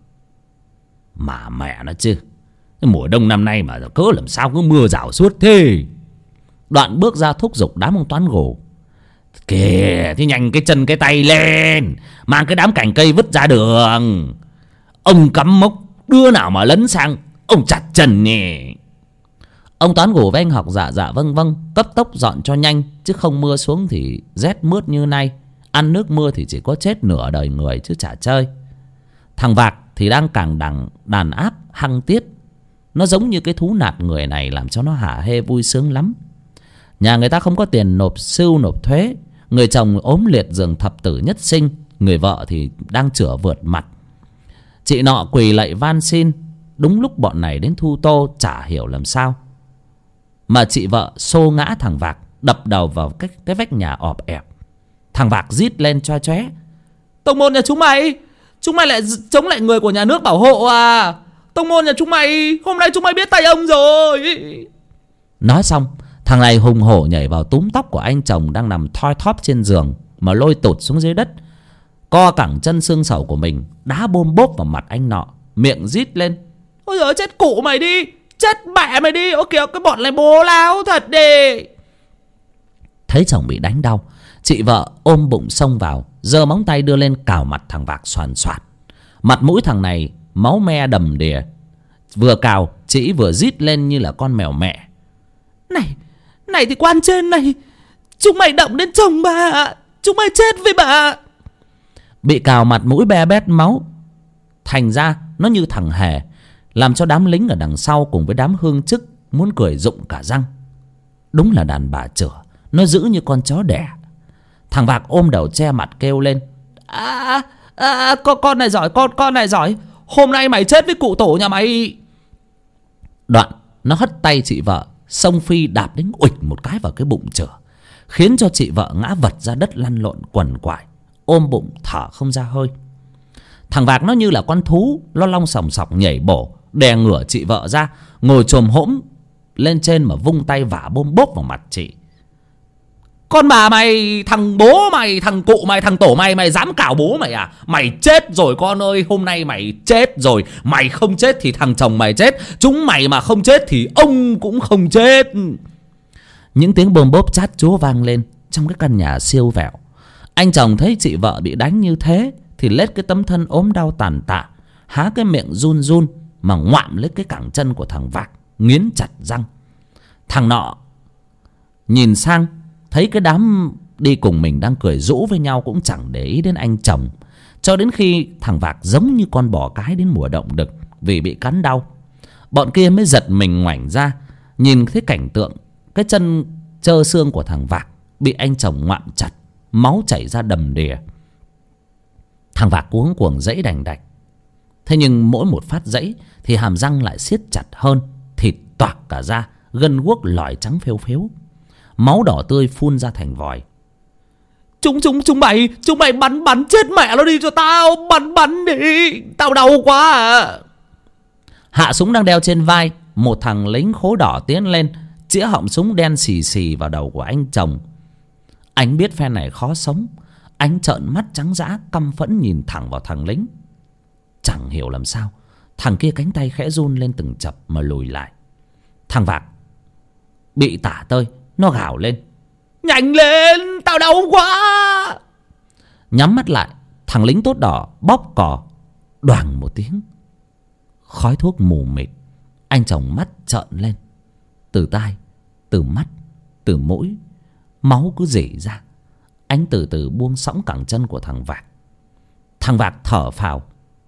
mà mẹ nó chứ, cái mùa đông năm nay mà cớ làm sao cứ mưa rào suốt thế. Đoạn bước ra thúc giục đám ông Toán gồ: kìa, thì nhanh cái chân cái tay lên, mang cái đám cành cây vứt ra đường. Ông cắm mốc, đứa nào mà lấn sang ông chặt chân nhỉ. Ông Toán gồ với anh Học dạ dạ vâng vâng, cấp tốc dọn cho nhanh, chứ không mưa xuống thì rét mướt như nay, ăn nước mưa thì chỉ có chết nửa đời người chứ chả chơi. Thằng Vạc thì đang càng đàn áp hăng tiết, nó giống như cái thú nạt người này, làm cho nó hả hê vui sướng lắm. Nhà người ta không có tiền nộp sưu nộp thuế, người chồng ốm liệt giường thập tử nhất sinh, người vợ thì đang chửa vượt mặt. Chị nọ quỳ lạy van xin, đúng lúc bọn này đến thu tô, chả hiểu làm sao mà chị vợ xô ngã thằng Vạc, đập đầu vào cái vách nhà ọp ẹp. Thằng Vạc rít lên choe choé: tông môn nhà chúng mày lại chống lại người của nhà nước bảo hộ à? Tông môn nhà chúng mày, hôm nay chúng mày biết tay ông rồi. Nói xong, thằng này hùng hổ nhảy vào túm tóc của anh chồng đang nằm thoi thóp trên giường, mà lôi tụt xuống dưới đất, co cẳng chân xương sầu của mình đá bôm bốp vào mặt anh nọ, miệng rít lên: ôi giời, chết cụ mày đi, chết mẹ mày đi, ôi kìa, cái bọn này bố láo thật đi. Thấy chồng bị đánh đau, chị vợ ôm bụng xông vào, giơ móng tay đưa lên cào mặt thằng Vạc xoàn xoạt. Mặt mũi thằng này máu me đầm đìa, vừa cào chị vừa rít lên như là con mèo mẹ: này thì quan trên này, chúng mày động đến chồng bà, chúng mày chết với bà. Bị cào mặt mũi be bét máu, thành ra nó như thằng hề, làm cho đám lính ở đằng sau cùng với đám hương chức muốn cười rụng cả răng. Đúng là đàn bà chửa, nó dữ như con chó đẻ. Thằng Vạc ôm đầu che mặt kêu lên: con này giỏi, con này giỏi, hôm nay mày chết với cụ tổ nhà mày. Đoạn nó hất tay chị vợ, xông phi đạp đánh uịch một cái vào cái bụng chửa, khiến cho chị vợ ngã vật ra đất lăn lộn quằn quại, ôm bụng thở không ra hơi. Thằng Vạc nó như là con thú, lo long sòng sọc nhảy bổ, đè ngửa chị vợ ra, ngồi chồm hỗm lên trên mà vung tay vả bôm bốp vào mặt chị: con bà mày, thằng bố mày, thằng cụ mày, thằng tổ mày, mày dám cào bố mày à? Mày chết rồi con ơi, hôm nay mày chết rồi. Mày không chết thì thằng chồng mày chết, chúng mày mà không chết thì ông cũng không chết. Những tiếng bôm bốp chát chúa vang lên trong cái căn nhà siêu vẹo. Anh chồng thấy chị vợ bị đánh như thế thì lết cái tấm thân ốm đau tàn tạ, há cái miệng run run mà ngoạm lấy cái cẳng chân của thằng Vạc, nghiến chặt răng. Thằng nọ nhìn sang thấy cái đám đi cùng mình đang cười rũ với nhau, cũng chẳng để ý đến anh chồng, cho đến khi thằng Vạc giống như con bò cái đến mùa động đực vì bị cắn đau. Bọn kia mới giật mình ngoảnh ra, nhìn thấy cảnh tượng cái chân trơ xương của thằng Vạc bị anh chồng ngoạm chặt, máu chảy ra đầm đìa. Thằng Vạc cuống cuồng giãy đành đạch, thế nhưng mỗi một phát giãy thì hàm răng lại siết chặt hơn, thịt toạc cả ra, gân guốc lòi trắng phêu phếu, máu đỏ tươi phun ra thành vòi. Chúng mày bắn chết mẹ nó đi cho tao, bắn đi, tao đau quá à. Hạ súng đang đeo trên vai, một thằng lính khố đỏ tiến lên, chĩa họng súng đen xì xì vào đầu của anh chồng. Anh biết phen này khó sống, anh trợn mắt trắng dã căm phẫn nhìn thẳng vào thằng lính. Chẳng hiểu làm sao thằng kia cánh tay khẽ run lên từng chập mà lùi lại. Thằng Vạc bị tả tơi, nó gào lên: nhanh lên, tao đau quá. Nhắm mắt lại, thằng lính tốt đỏ bóp cò, đoàng một tiếng, khói thuốc mù mịt. Anh chồng mắt trợn lên, từ tai, từ mắt, từ mũi, máu cứ rỉ ra. Anh từ từ buông sõng cẳng chân của thằng Vạc. Thằng Vạc thở phào: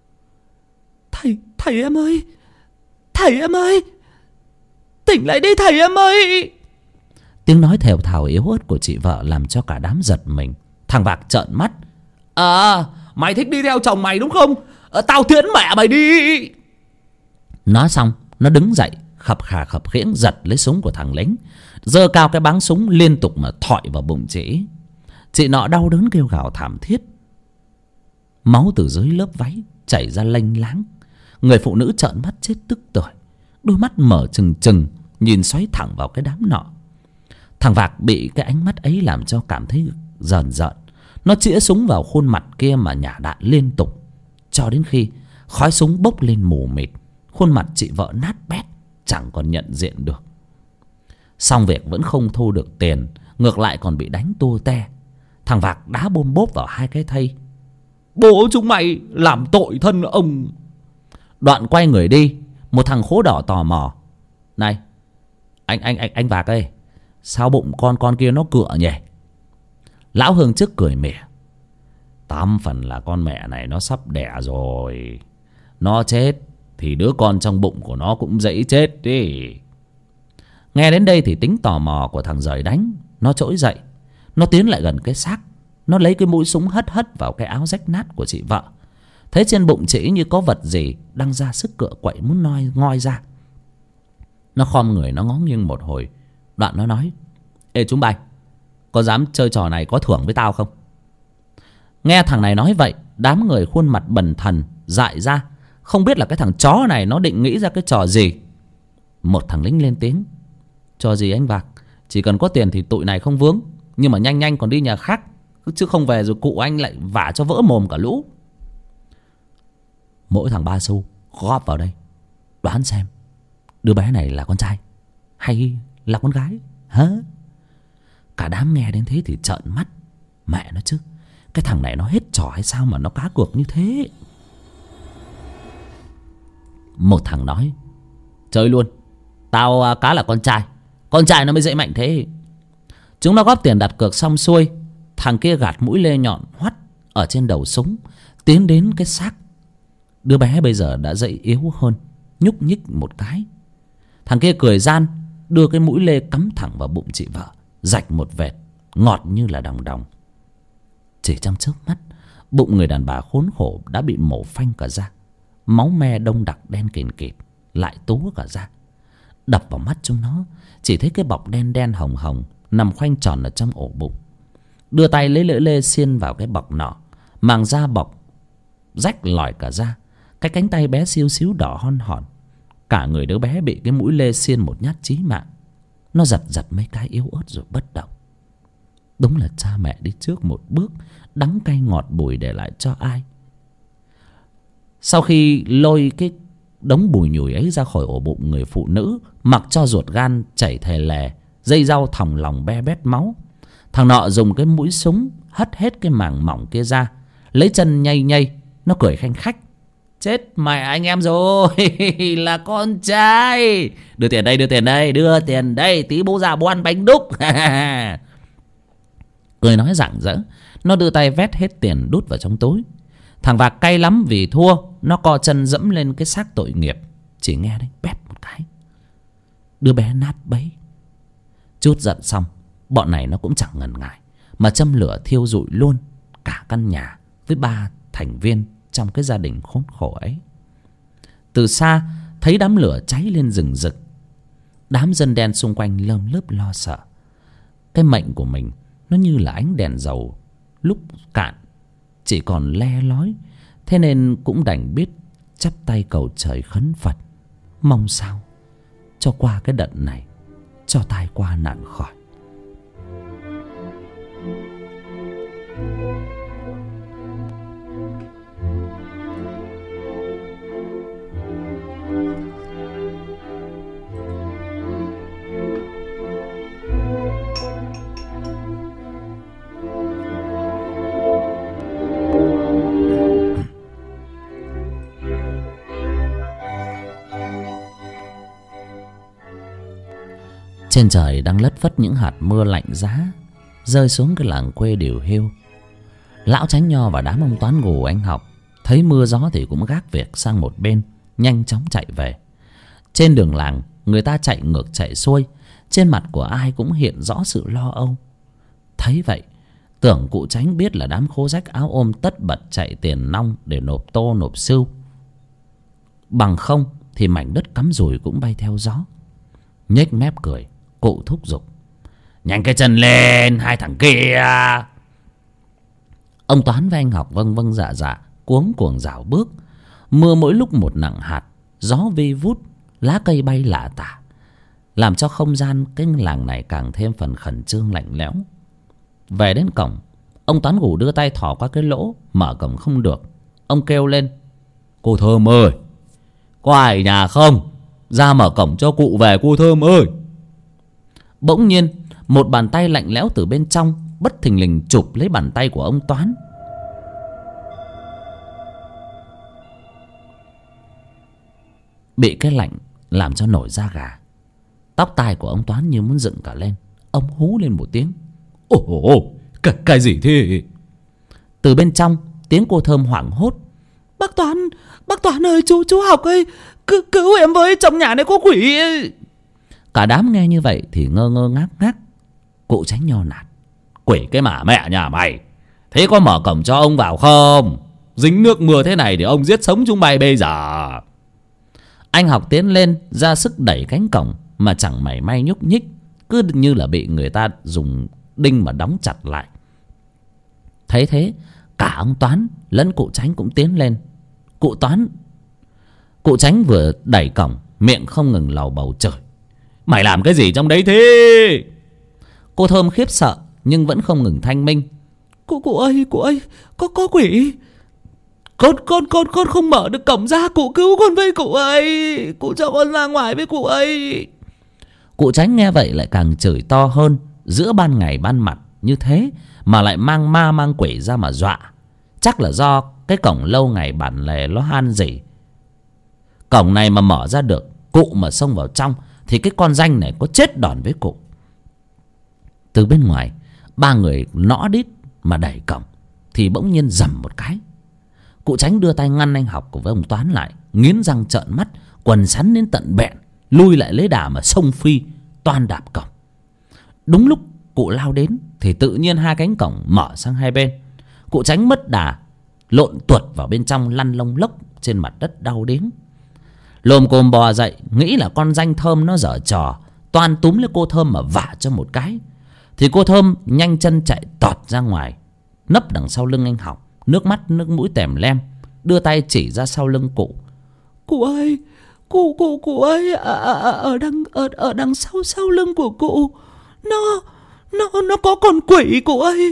Thầy em ơi, thầy em ơi, tỉnh lại đi thầy em ơi. Tiếng nói thều thào yếu ớt của chị vợ làm cho cả đám giật mình. Thằng Vạc trợn mắt: mày thích đi theo chồng mày đúng không? Tao tiễn mẹ mày đi. Nói xong nó đứng dậy, khập khà khập khiễng giật lấy súng của thằng lính, giơ cao cái báng súng liên tục mà thọi vào bụng chị. Chị nọ đau đớn kêu gào thảm thiết, máu từ dưới lớp váy chảy ra lênh láng. Người phụ nữ trợn mắt chết tức tưởi, đôi mắt mở trừng trừng nhìn xoáy thẳng vào cái đám nọ. Thằng Vạc bị cái ánh mắt ấy làm cho cảm thấy rờn rợn. Nó chĩa súng vào khuôn mặt kia mà nhả đạn liên tục, cho đến khi khói súng bốc lên mù mịt. Khuôn mặt chị vợ nát bét, chẳng còn nhận diện được. Xong việc vẫn không thu được tiền, ngược lại còn bị đánh tua te. Thằng Vạc đá bôm bốp vào hai cái thây: bố chúng mày làm tội thân ông. Đoạn quay người đi. Một thằng khố đỏ tò mò: này anh Vạc ơi, sao bụng con kia nó cựa nhỉ? Lão Hương Chức cười mỉa: 8 phần là con mẹ này nó sắp đẻ rồi. Nó chết thì đứa con trong bụng của nó cũng dễ chết đi. Nghe đến đây thì tính tò mò của thằng Giời đánh. Nó trỗi dậy, nó tiến lại gần cái xác. Nó lấy cái mũi súng hất vào cái áo rách nát của chị vợ. Thấy trên bụng chị như có vật gì đang ra sức cựa quậy muốn ngoi ra. Nó khom người, nó ngó nghiêng một hồi. Đoạn nó nói: ê chúng bay, có dám chơi trò này có thưởng với tao không? Nghe thằng này nói vậy, đám người khuôn mặt bần thần dại ra, không biết là cái thằng chó này nó định nghĩ ra cái trò gì. Một thằng lính lên tiếng: trò gì anh Vạc? Chỉ cần có tiền thì tụi này không vướng, nhưng mà nhanh còn đi nhà khác, chứ không về rồi cụ anh lại vả cho vỡ mồm cả lũ. Mỗi thằng 3 xu góp vào đây, đoán xem đứa bé này là con trai hay là con gái hả? Cả đám nghe đến thế thì trợn mắt. Mẹ nó chứ, cái thằng này nó hết trò hay sao mà nó cá cược như thế? Một thằng nói: chơi luôn, tao cá là con trai. Con trai nó mới dễ mạnh thế. Chúng nó góp tiền đặt cược xong xuôi. Thằng kia gạt mũi lê nhọn hoắt ở trên đầu súng, tiến đến cái xác. Đứa bé bây giờ đã dậy yếu hơn, nhúc nhích một cái. Thằng kia cười gian, đưa cái mũi lê cắm thẳng vào bụng chị vợ, rạch một vệt ngọt như là đồng đồng. Chỉ trong chớp mắt, bụng người đàn bà khốn khổ đã bị mổ phanh cả ra. Máu me đông đặc đen kìn kịt lại túa cả ra. Đập vào mắt chúng nó, chỉ thấy cái bọc đen đen hồng hồng nằm khoanh tròn ở trong ổ bụng. Đưa tay lấy lưỡi lê xiên vào cái bọc nọ, màng da bọc rách lòi cả ra. Cái cánh tay bé xíu xíu đỏ hon hòn. Cả người đứa bé bị cái mũi lê xiên một nhát chí mạng. Nó giật mấy cái yếu ớt rồi bất động. Đúng là cha mẹ đi trước một bước, đắng cay ngọt bùi để lại cho ai. Sau khi lôi cái đống bùi nhùi ấy ra khỏi ổ bụng người phụ nữ, mặc cho ruột gan chảy thè lè, dây rau thòng lòng be bét máu, thằng nọ dùng cái mũi súng hất hết cái màng mỏng kia ra, lấy chân nhây nhây. Nó cười khanh khách: chết mẹ anh em rồi, là con trai. Đưa tiền đây, đưa tiền đây, tí bố già bố ăn bánh đúc. Cười nói rạng rỡ, nó đưa tay vét hết tiền đút vào trong túi. Thằng Vạc cay lắm vì thua, nó co chân dẫm lên cái xác tội nghiệp. Chỉ nghe đấy, bẹp một cái, đứa bé nát bấy. Chút giận xong, bọn này nó cũng chẳng ngần ngại mà châm lửa thiêu rụi luôn cả căn nhà với 3 thành viên trong cái gia đình khốn khổ ấy. Từ xa thấy đám lửa cháy lên rừng rực, đám dân đen xung quanh lơm lớp lo sợ. Cái mệnh của mình nó như là ánh đèn dầu lúc cạn, chỉ còn le lói. Thế nên cũng đành biết chắp tay cầu trời khấn Phật, mong sao cho qua cái đợt này, cho tai qua nạn khỏi. Trên trời đang lất phất những hạt mưa lạnh giá rơi xuống cái làng quê điều hiu. Lão Chánh Nho và đám ông Toán Gù anh Học thấy mưa gió thì cũng gác việc sang một bên, nhanh chóng chạy về. Trên đường làng, người ta chạy ngược chạy xuôi, trên mặt của ai cũng hiện rõ sự lo âu. Thấy vậy, tưởng cụ Chánh biết là đám khố rách áo ôm tất bật chạy tiền nong để nộp tô nộp sưu. Bằng không thì mảnh đất cắm rùi cũng bay theo gió. Nhếch mép cười, cụ thúc giục: nhanh cái chân lên hai thằng kia. Ông Toán với anh Học vâng vâng dạ dạ, cuống cuồng rảo bước. Mưa mỗi lúc một nặng hạt, gió vi vút, lá cây bay lả tả, làm cho không gian cái làng này càng thêm phần khẩn trương lạnh lẽo. Về đến cổng, ông Toán Gù đưa tay thò qua cái lỗ, mở cổng không được. Ông kêu lên: cô Thơm ơi, có ai ở nhà không? Ra mở cổng cho cụ về, cô Thơm ơi. Bỗng nhiên một bàn tay lạnh lẽo từ bên trong bất thình lình chụp lấy bàn tay của ông Toán. Bị cái lạnh làm cho nổi da gà, tóc tai của ông Toán như muốn dựng cả lên. Ông hú lên một tiếng: ồ, cái gì thế? Từ bên trong tiếng cô Thơm hoảng hốt: bác Toán ơi, chú Học ơi, cứu em với, trong nhà này có quỷ. Cả đám nghe như vậy thì ngơ ngơ ngác ngác. Cụ Chánh Nho nạt: quỷ cái mà mẹ nhà mày, thế có mở cổng cho ông vào không? Dính nước mưa thế này thì ông giết sống chúng mày bây giờ. Anh Học tiến lên ra sức đẩy cánh cổng mà chẳng mảy may nhúc nhích, cứ như là bị người ta dùng đinh mà đóng chặt lại. Thấy thế, cả ông Toán lẫn cụ Chánh cũng tiến lên. Cụ Chánh vừa đẩy cổng, miệng không ngừng lầu bầu chửi: mày làm cái gì trong đấy thế? Cô Thơm khiếp sợ nhưng vẫn không ngừng thanh minh: cụ ơi, có quỷ. Con không mở được cổng ra, cụ cứu con với cụ ơi, cụ cho con ra ngoài với cụ ơi. Cụ Chánh nghe vậy lại càng chửi to hơn. Giữa ban ngày ban mặt như thế mà lại mang ma mang quỷ ra mà dọa. Chắc là do cái cổng lâu ngày bản lề nó han rỉ. Cổng này mà mở ra được, cụ mà xông vào trong thì cái con danh này có chết đòn với cụ. Từ bên ngoài, ba người nõ đít mà đẩy cổng thì bỗng nhiên rầm một cái. Cụ Chánh đưa tay ngăn anh Học cùng với ông Toán lại, nghiến răng trợn mắt, quần sắn đến tận bẹn, lui lại lấy đà mà xông phi toan đạp cổng. Đúng lúc cụ lao đến thì tự nhiên hai cánh cổng mở sang hai bên. Cụ Chánh mất đà, lộn tuột vào bên trong, lăn lông lốc trên mặt đất đau đớn. Lồm cồm bò dậy, nghĩ là con danh Thơm nó giở trò, toan túm lấy cô Thơm mà vả cho một cái. Thì cô Thơm nhanh chân chạy tọt ra ngoài, nấp đằng sau lưng anh Học, nước mắt nước mũi tèm lem, đưa tay chỉ ra sau lưng cụ: cụ ơi, cụ ơi, ở đằng sau lưng của cụ nó có con quỷ cụ ơi.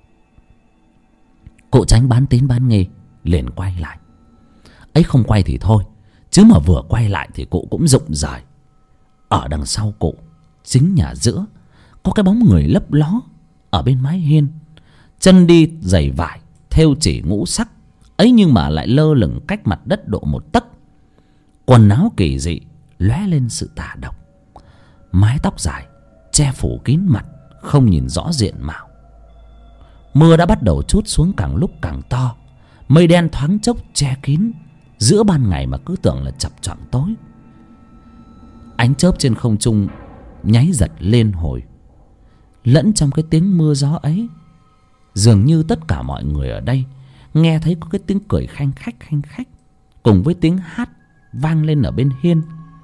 Cụ Chánh bán tín bán nghi liền quay lại. Ấy không quay thì thôi, chứ mà vừa quay lại thì cụ cũng rụng rời. Ở đằng sau cụ, chính nhà giữa, có cái bóng người lấp ló ở bên mái hiên. Chân đi giày vải thêu chỉ ngũ sắc ấy, nhưng mà lại lơ lửng cách mặt đất độ một tấc. Quần áo kỳ dị lóe lên sự tà độc, mái tóc dài che phủ kín mặt, không nhìn rõ diện mạo. Mưa đã bắt đầu trút xuống càng lúc càng to, mây đen thoáng chốc che kín giữa ban ngày mà cứ tưởng là chập choạng tối. Ánh chớp trên không trung nháy giật lên hồi. Lẫn trong cái tiếng mưa gió ấy, dường như tất cả mọi người ở đây nghe thấy có cái tiếng cười khanh khách cùng với tiếng hát vang lên ở bên hiên.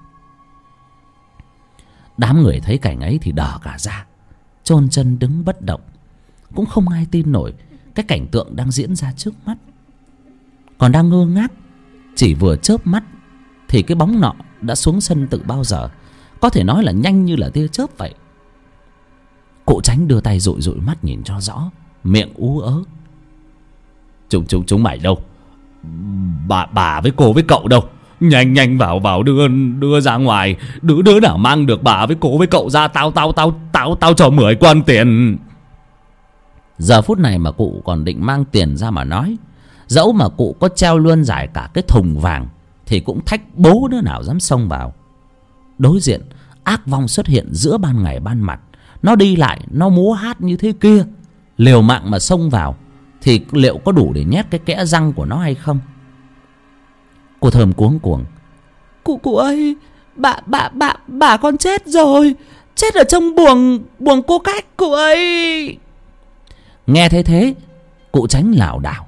Đám người thấy cảnh ấy thì đờ cả ra, chôn chân đứng bất động, cũng không ai tin nổi cái cảnh tượng đang diễn ra trước mắt. Còn đang ngơ ngác, chỉ vừa chớp mắt thì cái bóng nọ đã xuống sân từ bao giờ, có thể nói là nhanh như là tia chớp vậy. Cụ Chánh đưa tay dụi dụi mắt nhìn cho rõ, miệng ú ớ: chúng mày đâu? Bà với cô với cậu đâu? Nhanh vào đưa ra ngoài. Đứa nào mang được bà với cô với cậu ra, tao cho 10 quan tiền. Giờ phút này mà cụ còn định mang tiền ra mà nói, dẫu mà cụ có treo luôn giải cả cái thùng vàng thì cũng thách bố đứa nào dám xông vào. Đối diện ác vong xuất hiện giữa ban ngày ban mặt. Nó đi lại, nó múa hát như thế kia, liều mạng mà xông vào thì liệu có đủ để nhét cái kẽ răng của nó hay không? Cô Thơm cuống cuồng: Cụ ơi, bà con chết rồi, chết ở trong buồng cô Cách cụ ơi. Nghe thấy thế, cụ Tránh lảo đảo: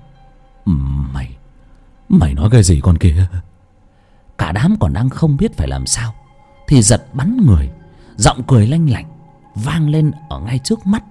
Mày nói cái gì con kia? Cả đám còn đang không biết phải làm sao thì giật bắn người, giọng cười lanh lảnh vang lên ở ngay trước mắt.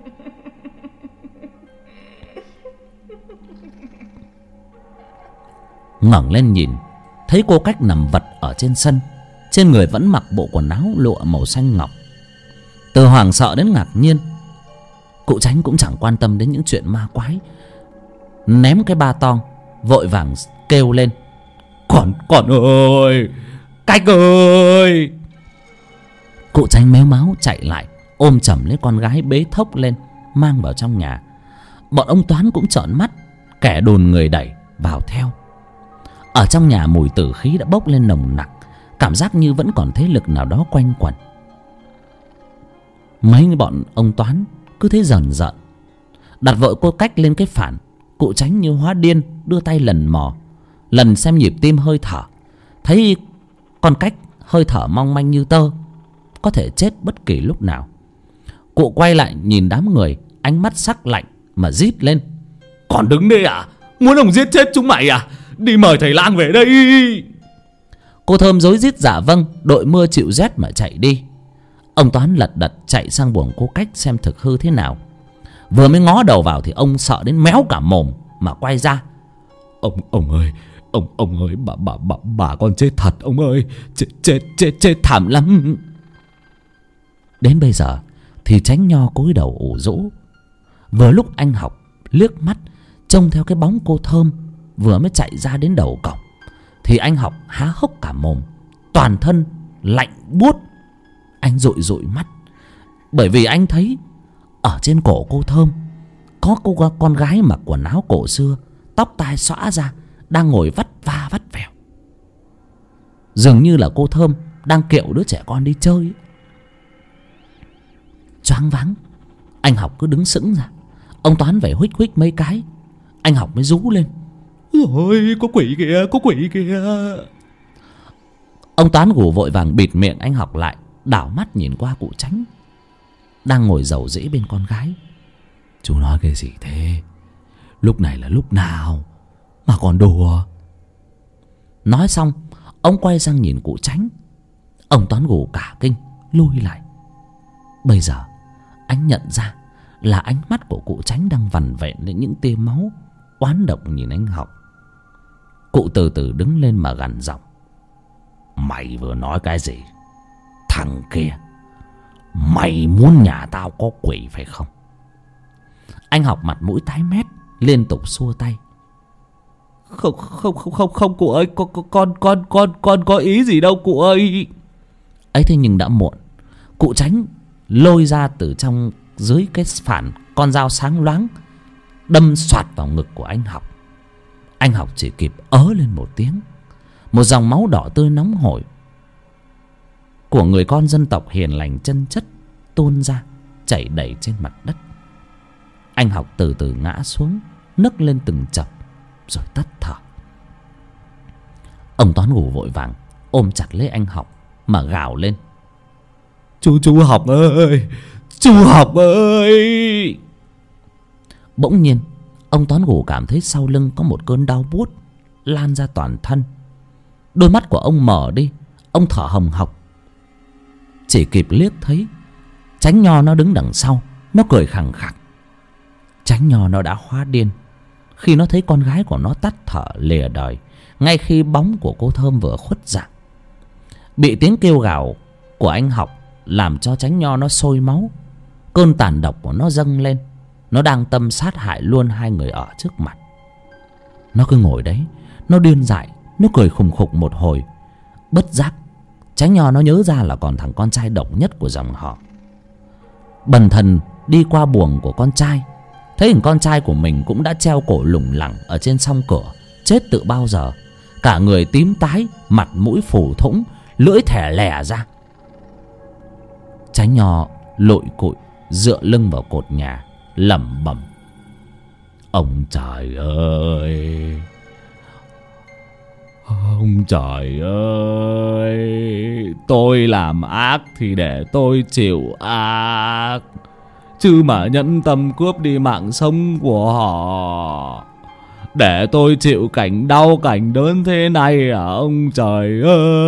Ngẩng lên nhìn, thấy cô Cách nằm vật ở trên sân, trên người vẫn mặc bộ quần áo lụa màu xanh ngọc. Từ hoảng sợ đến ngạc nhiên, cụ Tránh cũng chẳng quan tâm đến những chuyện ma quái, ném cái ba tong vội vàng kêu lên: Con ơi, Cách ơi! Cụ Tránh mếu máo chạy lại, ôm chầm lấy con gái bế thốc lên, mang vào trong nhà. Bọn ông Toán cũng trợn mắt, kẻ đồn người đẩy vào theo. Ở trong nhà mùi tử khí đã bốc lên nồng nặc, cảm giác như vẫn còn thế lực nào đó quanh quẩn. Mấy bọn ông Toán cứ thế dần dần đặt vội cô Cách lên cái phản. Cụ Tránh như hóa điên, đưa tay lần mò, lần xem nhịp tim hơi thở. Thấy con Cách hơi thở mong manh như tơ, có thể chết bất kỳ lúc nào. Cụ quay lại nhìn đám người, ánh mắt sắc lạnh mà rít lên: Còn đứng đây à? Muốn ông giết chết chúng mày à? Đi mời thầy lang về đây! Cô Thơm rối rít dạ vâng, đội mưa chịu rét mà chạy đi. Ông Toán lật đật chạy sang buồng cô Cách xem thực hư thế nào. Vừa mới ngó đầu vào thì ông sợ đến méo cả mồm mà quay ra: Ông ơi, ông ơi, bà con chết thật ông ơi, chết thảm lắm. Đến bây giờ thì Tránh Nho cúi đầu ủ rũ. Vừa lúc anh Học liếc mắt trông theo cái bóng cô Thơm vừa mới chạy ra đến đầu cổng thì anh Học há hốc cả mồm, toàn thân lạnh buốt. Anh dụi dụi mắt, bởi vì anh thấy ở trên cổ cô Thơm có con gái mặc quần áo cổ xưa, tóc tai xõa ra, đang ngồi vắt va vắt vẻo. Dường như là cô Thơm đang kiệu đứa trẻ con đi chơi ấy. Choáng váng, anh Học cứ đứng sững ra. Ông Toán phải huých huých mấy cái, anh Học mới rú lên: Ôi, có quỷ kìa, có quỷ kìa! Ông Toán gù vội vàng bịt miệng anh Học lại, đảo mắt nhìn qua cụ Tránh đang ngồi rầu rĩ bên con gái. Chú nói cái gì thế? Lúc này là lúc nào mà còn đùa? Nói xong, ông quay sang nhìn cụ Tránh. Ông Toán gù cả kinh, lui lại. Bây giờ anh nhận ra là ánh mắt của cụ Tránh đang vằn vện lên những tia máu, oán độc nhìn anh Học. Cụ từ từ đứng lên mà gằn giọng: Mày vừa nói cái gì? Thằng kia, mày muốn nhà tao có quỷ phải không? Anh Học mặt mũi tái mét, liên tục xua tay: Không cụ ơi, con có ý gì đâu cụ ơi. Ấy thế nhưng đã muộn. Cụ Tránh lôi ra từ trong dưới cái phản con dao sáng loáng, đâm xoạt vào ngực của anh Học. Anh Học chỉ kịp ớ lên một tiếng. Một dòng máu đỏ tươi nóng hổi của người con dân tộc hiền lành chân chất tuôn ra, chảy đầy trên mặt đất. Anh Học từ từ ngã xuống, nấc lên từng chập rồi tắt thở. Ông Toán ngủ vội vàng ôm chặt lấy anh Học mà gào lên: Chú Học ơi, chú Học ơi! Bỗng nhiên ông Toán ngủ cảm thấy sau lưng có một cơn đau buốt lan ra toàn thân. Đôi mắt của ông mở đi, ông thở hồng hộc. Chỉ kịp liếc thấy Tránh Nho nó đứng đằng sau, nó cười khằng khặc. Tránh Nho nó đã hóa điên khi nó thấy con gái của nó tắt thở lìa đời ngay khi bóng của cô Thơm vừa khuất dạng. Bị tiếng kêu gào của anh Học làm cho Tránh Nho nó sôi máu. Cơn tàn độc của nó dâng lên. Nó đang tâm sát hại luôn hai người ở trước mặt. Nó cứ ngồi đấy, nó điên dại, nó cười khùng khục một hồi. Bất giác Tránh Nho nó nhớ ra là còn thằng con trai độc nhất của dòng họ. Bần thần đi qua buồng của con trai, thấy thằng con trai của mình cũng đã treo cổ lủng lẳng ở trên song cửa, chết từ bao giờ. Cả người tím tái, mặt mũi phù thủng, lưỡi thẻ lẻ ra. Tránh Nho lội cụi dựa lưng vào cột nhà, lẩm bẩm: ông trời ơi, ông trời ơi, tôi làm ác thì để tôi chịu ác, chứ mà nhẫn tâm cướp đi mạng sống của họ, để tôi chịu cảnh đau cảnh đớn thế này à ông trời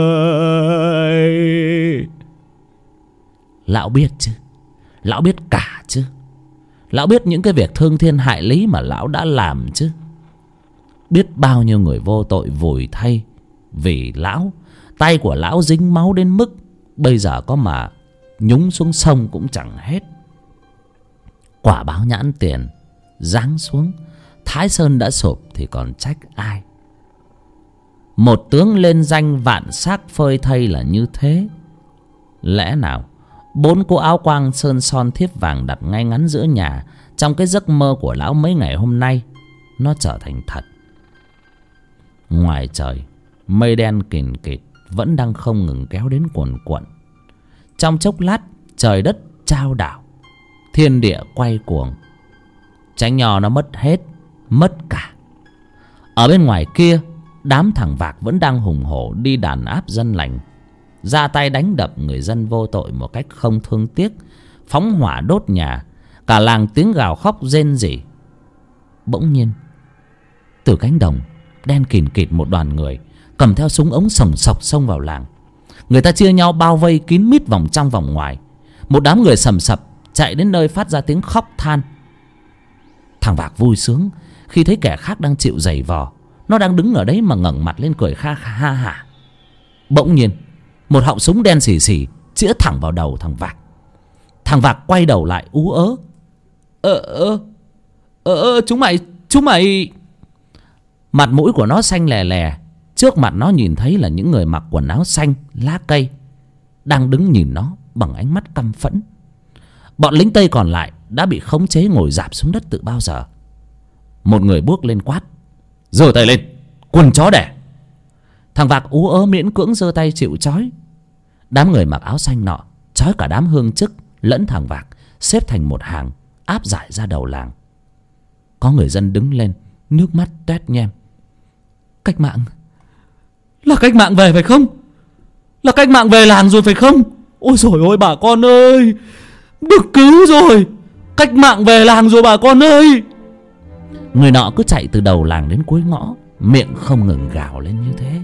ơi. Lão biết chứ, lão biết cả chứ. Lão biết những cái việc thương thiên hại lý mà lão đã làm chứ. Biết bao nhiêu người vô tội vùi thay vì lão. Tay của lão dính máu đến mức bây giờ có mà nhúng xuống sông cũng chẳng hết. Quả báo nhãn tiền giáng xuống, Thái Sơn đã sụp thì còn trách ai. Một tướng lên danh vạn xác phơi thây là như thế. Lẽ nào 4 cô áo quang sơn son thiếp vàng đặt ngay ngắn giữa nhà, trong cái giấc mơ của lão mấy ngày hôm nay, nó trở thành thật. Ngoài trời mây đen kìn kịt vẫn đang không ngừng kéo đến cuồn cuộn. Trong chốc lát trời đất chao đảo, thiên địa quay cuồng. Tránh Nho nó mất hết, mất cả. Ở bên ngoài kia, đám thằng Vạc vẫn đang hùng hổ đi đàn áp dân lành, ra tay đánh đập người dân vô tội một cách không thương tiếc, phóng hỏa đốt nhà. Cả làng tiếng gào khóc rên rỉ. Bỗng nhiên từ cánh đồng đen kìn kịt, một đoàn người cầm theo súng ống sồng sộc xông vào làng. Người ta chia nhau bao vây kín mít vòng trong vòng ngoài. Một đám người sầm sập chạy đến nơi phát ra tiếng khóc than. Thằng Vạc vui sướng khi thấy kẻ khác đang chịu giày vò. Nó đang đứng ở đấy mà ngẩng mặt lên cười ha ha hả. Bỗng nhiên một họng súng đen xì xì chĩa thẳng vào đầu thằng Vạc. Thằng Vạc quay đầu lại ú ớ: chúng mày. Mặt mũi của nó xanh lè lè. Trước mặt nó nhìn thấy là những người mặc quần áo xanh lá cây đang đứng nhìn nó bằng ánh mắt căm phẫn. Bọn lính Tây còn lại đã bị khống chế ngồi rạp xuống đất từ bao giờ. Một người bước lên quát: giơ tay lên, quần chó đẻ. Thằng Vạc ú ớ miễn cưỡng giơ tay chịu trói. Đám người mặc áo xanh nọ trói cả đám hương chức lẫn thằng Vạc xếp thành một hàng, áp giải ra đầu làng. Có người dân đứng lên, nước mắt toét nhem: cách mạng, là cách mạng về phải không? Là cách mạng về làng rồi phải không? Ôi dồi ôi bà con ơi, được cứu rồi, cách mạng về làng rồi bà con ơi. Người nọ cứ chạy từ đầu làng đến cuối ngõ, miệng không ngừng gào lên như thế.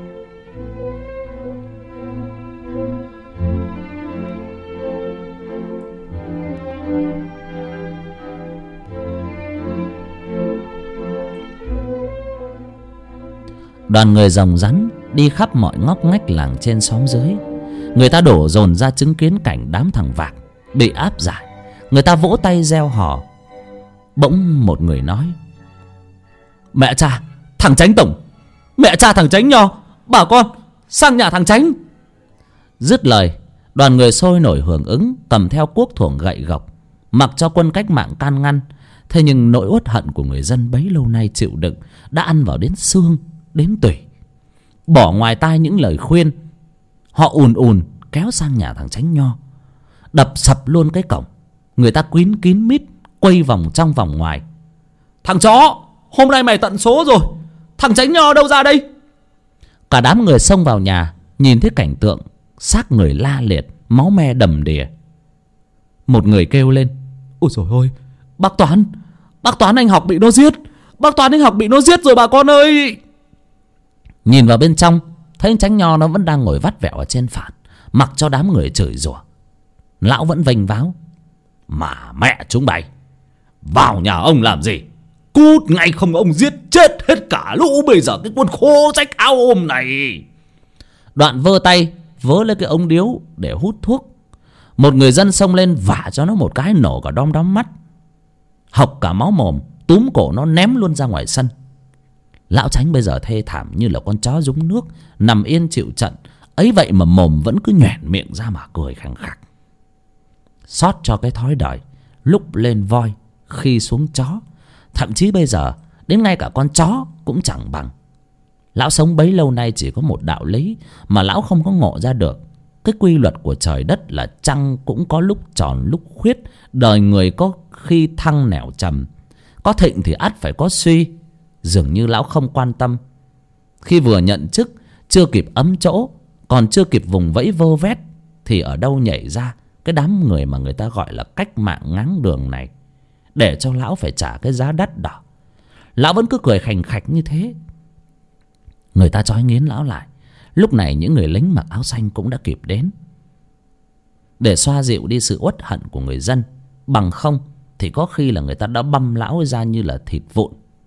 Đoàn người rồng rắn đi khắp mọi ngóc ngách làng trên xóm dưới. Người ta đổ dồn ra chứng kiến cảnh đám thằng Vạc bị áp giải. Người ta vỗ tay reo hò. Bỗng một người nói: mẹ cha thằng Chánh tổng, mẹ cha thằng Chánh Nho, bà con sang nhà thằng Chánh. Dứt lời, đoàn người sôi nổi hưởng ứng, cầm theo cuốc thuổng gậy gộc, mặc cho quân cách mạng can ngăn. Thế nhưng nỗi uất hận của người dân bấy lâu nay chịu đựng đã ăn vào đến xương đến tủy. Bỏ ngoài tai những lời khuyên, họ ùn ùn kéo sang nhà thằng Chánh Nho, đập sập luôn cái cổng. Người ta quýn kín mít quay vòng trong vòng ngoài: thằng chó, hôm nay mày tận số rồi, thằng Chánh Nho đâu ra đây? Cả đám người xông vào nhà, nhìn thấy cảnh tượng xác người la liệt, máu me đầm đìa. Một người kêu lên: ôi dồi ôi, bác Toán anh Học bị nó giết, bác Toán anh Học bị nó giết rồi bà con ơi. Nhìn vào bên trong, thấy Chánh Nho nó vẫn đang ngồi vắt vẹo ở trên phản, mặc cho đám người chửi rủa. Lão vẫn vênh váo: mà mẹ chúng mày vào nhà ông làm gì? Cút ngay không ông giết chết hết cả lũ bây giờ cái quân khô rách áo ôm này. Đoạn vơ tay vớ lấy cái ống điếu để hút thuốc. Một người dân xông lên vả cho nó một cái nổ cả đom đóm mắt. Hộc cả máu mồm, túm cổ nó ném luôn ra ngoài sân. Lão Chánh bây giờ thê thảm như là con chó rúng nước, nằm yên chịu trận. Ấy vậy mà mồm vẫn cứ nhoẻn miệng ra mà cười khằng khặc. Xót cho cái thói đời lúc lên voi khi xuống chó. Thậm chí bây giờ đến ngay cả con chó cũng chẳng bằng. Lão sống bấy lâu nay chỉ có một đạo lý mà lão không có ngộ ra được: cái quy luật của trời đất là trăng cũng có lúc tròn lúc khuyết, đời người có khi thăng nẻo trầm, có thịnh thì ắt phải có suy. Dường như lão không quan tâm. Khi vừa nhận chức, chưa kịp ấm chỗ, còn chưa kịp vùng vẫy vơ vét, thì ở đâu nhảy ra cái đám người mà người ta gọi là cách mạng ngáng đường này, để cho lão phải trả cái giá đắt đỏ. Lão vẫn cứ cười khành khạch như thế. Người ta trói nghiến lão lại. Lúc này những người lính mặc áo xanh cũng đã kịp đến, để xoa dịu đi sự uất hận của người dân. Bằng không thì có khi là người ta đã băm lão ra như là thịt vụn.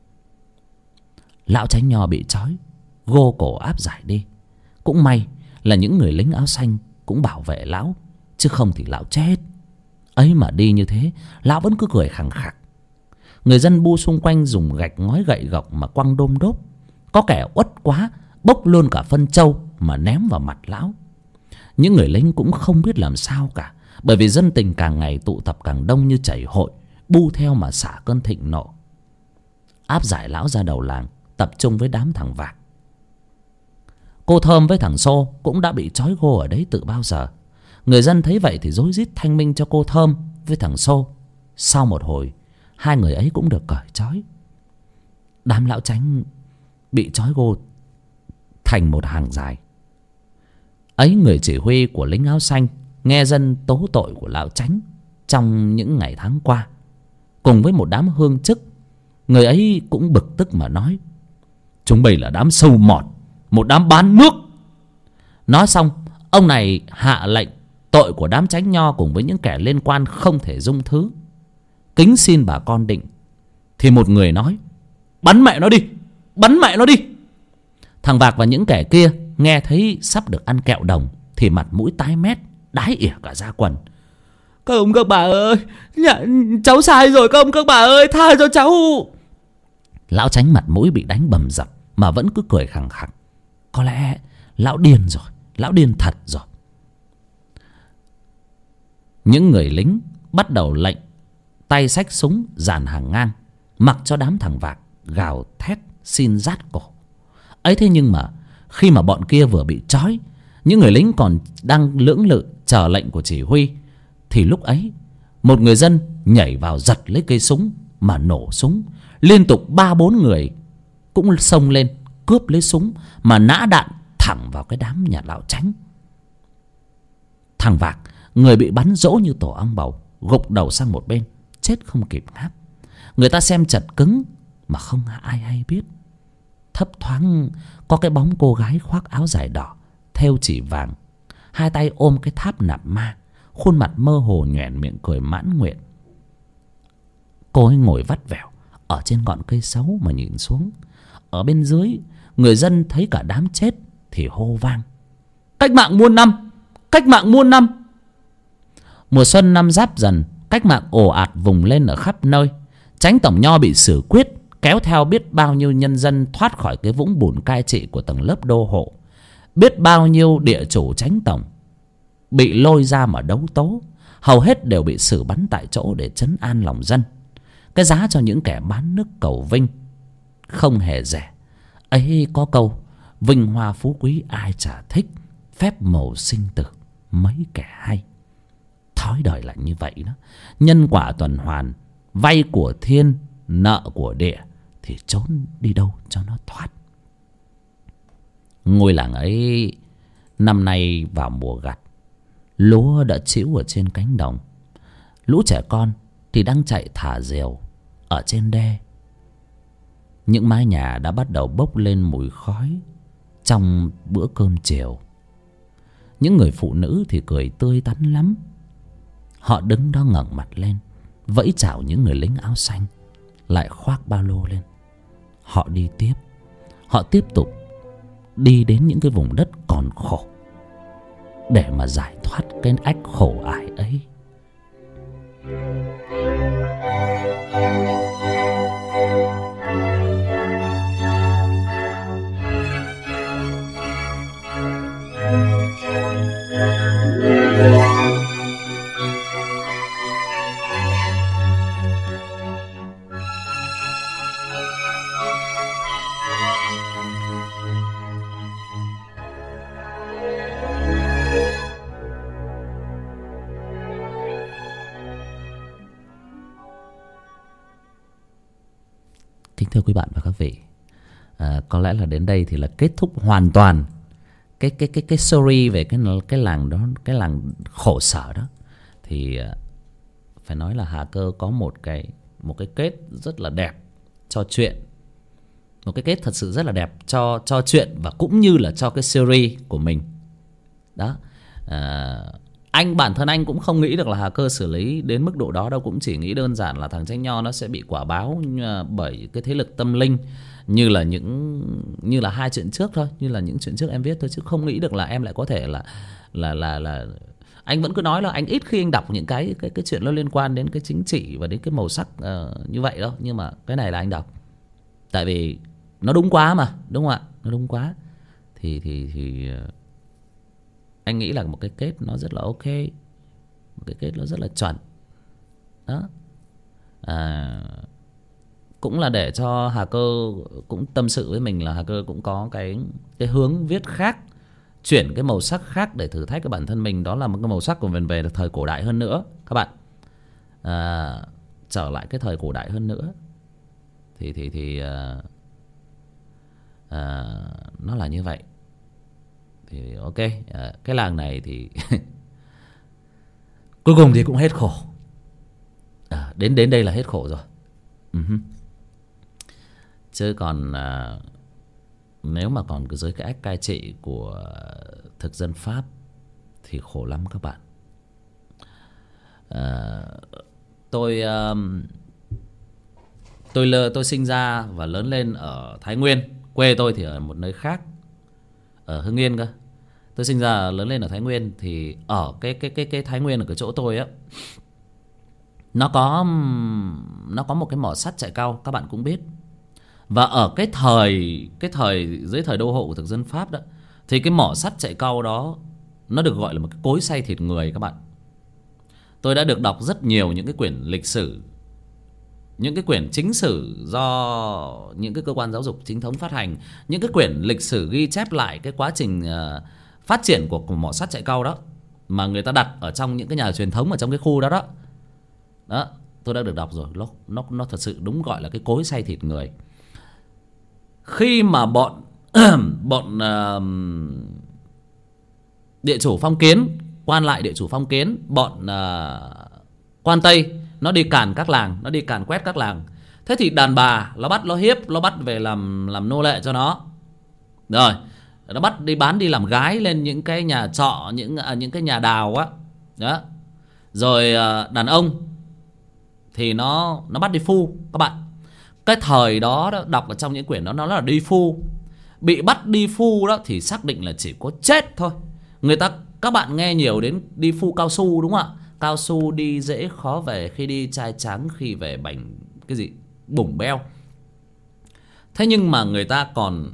Lão Chánh Nho bị trói, gô cổ áp giải đi. Cũng may là những người lính áo xanh cũng bảo vệ lão, chứ không thì lão chết. Ấy mà đi như thế, lão vẫn cứ cười khằng khặc. Người dân bu xung quanh dùng gạch ngói gậy gộc mà quăng đôm đốp. Có kẻ uất quá bốc luôn cả phân trâu mà ném vào mặt lão. Những người lính cũng không biết làm sao cả, bởi vì dân tình càng ngày tụ tập càng đông như chảy hội, bu theo mà xả cơn thịnh nộ. Áp giải lão ra đầu làng, tập trung với đám thằng Vạc. Cô Thơm với thằng Xô cũng đã bị trói gô ở đấy từ bao giờ. Người dân thấy vậy thì rối rít thanh minh cho cô Thơm với thằng Xô. Sau một hồi, hai người ấy cũng được cởi trói. Đám lão Chánh bị trói gô thành một hàng dài. Ấy người chỉ huy của lính áo xanh nghe dân tố tội của lão Chánh trong những ngày tháng qua, cùng với một đám hương chức. Người ấy cũng bực tức mà nói: chúng bây là đám sâu mọt, một đám bán nước. Nói xong, ông này hạ lệnh tội của đám Chánh Nho cùng với những kẻ liên quan không thể dung thứ. Kính xin bà con định. Thì một người nói: bắn mẹ nó đi, bắn mẹ nó đi. Thằng Vạc và những kẻ kia nghe thấy sắp được ăn kẹo đồng thì mặt mũi tái mét, đái ỉa cả da quần. Các ông các bà ơi, cháu sai rồi các ông các bà ơi, tha cho cháu. Lão Chánh mặt mũi bị đánh bầm dập mà vẫn cứ cười khằng khặc. Có lẽ lão điên rồi, lão điên thật rồi. Những người lính bắt đầu lệnh tay xách súng dàn hàng ngang, mặc cho đám thằng Vạc gào thét xin rát cổ. Ấy thế nhưng mà khi mà bọn kia vừa bị trói, những người lính còn đang lưỡng lự chờ lệnh của chỉ huy, thì lúc ấy một người dân nhảy vào giật lấy cây súng mà nổ súng. Liên tục 3-4 người cũng xông lên cướp lấy súng mà nã đạn thẳng vào cái đám nhà lão Chánh. Thằng Vạc, người bị bắn rỗ như tổ ong bầu, gục đầu sang một bên, chết không kịp ngáp. Người ta xem chật cứng mà không ai hay biết. Thấp thoáng có cái bóng cô gái khoác áo dài đỏ thêu chỉ vàng, hai tay ôm cái tháp nạp ma, khuôn mặt mơ hồ nhoẻn miệng cười mãn nguyện. Cô ấy ngồi vắt vẻo ở trên ngọn cây sấu mà nhìn xuống. Ở bên dưới, người dân thấy cả đám chết thì hô vang: cách mạng muôn năm, cách mạng muôn năm. Mùa xuân năm Giáp Dần, cách mạng ồ ạt vùng lên ở khắp nơi. Chánh tổng Nho bị xử quyết, kéo theo biết bao nhiêu nhân dân thoát khỏi cái vũng bùn cai trị của tầng lớp đô hộ. Biết bao nhiêu địa chủ chánh tổng bị lôi ra mà đấu tố, hầu hết đều bị xử bắn tại chỗ để trấn an lòng dân. Cái giá cho những kẻ bán nước cầu vinh không hề rẻ. Ấy có câu: vinh hoa phú quý ai chả thích, phép màu sinh tử mấy kẻ hay. Thói đời là như vậy đó. Nhân quả tuần hoàn, vay của thiên, nợ của địa, thì trốn đi đâu cho nó thoát. Ngôi làng ấy năm nay vào mùa gặt, lúa đã trĩu ở trên cánh đồng. Lũ trẻ con thì đang chạy thả diều ở trên đê. Những mái nhà đã bắt đầu bốc lên mùi khói trong bữa cơm chiều. Những người phụ nữ thì cười tươi tắn lắm. Họ đứng đó ngẩng mặt lên, vẫy chào những người lính áo xanh, lại khoác ba lô lên. Họ đi tiếp. Họ tiếp tục đi đến những cái vùng đất còn khổ, để mà giải thoát cái ách khổ ải ấy. Kính thưa quý bạn và các vị, có lẽ là đến đây thì là kết thúc hoàn toàn cái story về cái làng đó, cái làng khổ sở đó. Thì phải nói là Hà Cơ có một cái kết rất là đẹp cho chuyện, một cái kết thật sự rất là đẹp cho chuyện và cũng như là cho cái series của mình đó. Bản thân anh cũng không nghĩ được là Hà Cơ xử lý đến mức độ đó đâu, cũng chỉ nghĩ đơn giản là thằng Chanh Nho nó sẽ bị quả báo bởi cái thế lực tâm linh như là hai chuyện trước thôi, như là những chuyện trước em viết thôi, chứ không nghĩ được là em lại có thể là anh vẫn cứ nói là anh ít khi anh đọc những cái chuyện nó liên quan đến cái chính trị và đến cái màu sắc như vậy đâu, nhưng mà cái này là anh đọc tại vì nó đúng quá mà, đúng không ạ? Nó đúng quá thì anh nghĩ là một cái kết nó rất là ok, một cái kết nó rất là chuẩn đó. Cũng là để cho Hà Cơ cũng tâm sự với mình là Hà Cơ cũng có cái hướng viết khác, chuyển cái màu sắc khác để thử thách cái bản thân mình, đó là một cái màu sắc của mình về thời cổ đại hơn nữa các bạn. Trở lại cái thời cổ đại hơn nữa thì nó là như vậy. Thì ok, cái làng này thì cuối cùng thì cũng hết khổ. Đến đây là hết khổ rồi. Chứ còn nếu mà còn dưới cái ách cai trị của thực dân Pháp thì khổ lắm các bạn. Tôi sinh ra và lớn lên ở Thái Nguyên, quê tôi thì ở một nơi khác, ở Hưng Yên cơ. Tôi sinh ra lớn lên ở Thái Nguyên, thì ở cái Thái Nguyên ở cái chỗ tôi á, nó có một cái mỏ sắt Chại Cau, các bạn cũng biết. Và ở cái thời dưới thời đô hộ của thực dân Pháp đó, thì cái mỏ sắt Chại Cau đó nó được gọi là một cái cối xay thịt người các bạn. Tôi đã được đọc rất nhiều những cái quyển lịch sử, những cái quyển chính sử do những cái cơ quan giáo dục chính thống phát hành, những cái quyển lịch sử ghi chép lại cái quá trình phát triển của mỏ sắt Chại Cau đó, mà người ta đặt ở trong những cái nhà truyền thống ở trong cái khu đó đó, tôi đã được đọc rồi. Nó thật sự đúng gọi là cái cối xay thịt người. Khi mà bọn địa chủ phong kiến, quan lại địa chủ phong kiến, bọn quan Tây nó đi càn các làng, nó đi càn quét các làng. Thế thì đàn bà nó bắt, nó hiếp, nó bắt về làm nô lệ cho nó. Rồi nó bắt đi bán, đi làm gái lên những cái nhà trọ, những cái nhà đào á đó. Rồi đàn ông thì nó bắt đi phu các bạn. Cái thời đó, đọc ở trong những quyển đó, nó là đi phu. Bị bắt đi phu đó thì xác định là chỉ có chết thôi. Các bạn nghe nhiều đến đi phu cao su đúng không ạ? Cao su đi dễ khó về, khi đi trai tráng, khi về bảnh cái gì bủng beo. Thế nhưng mà người ta còn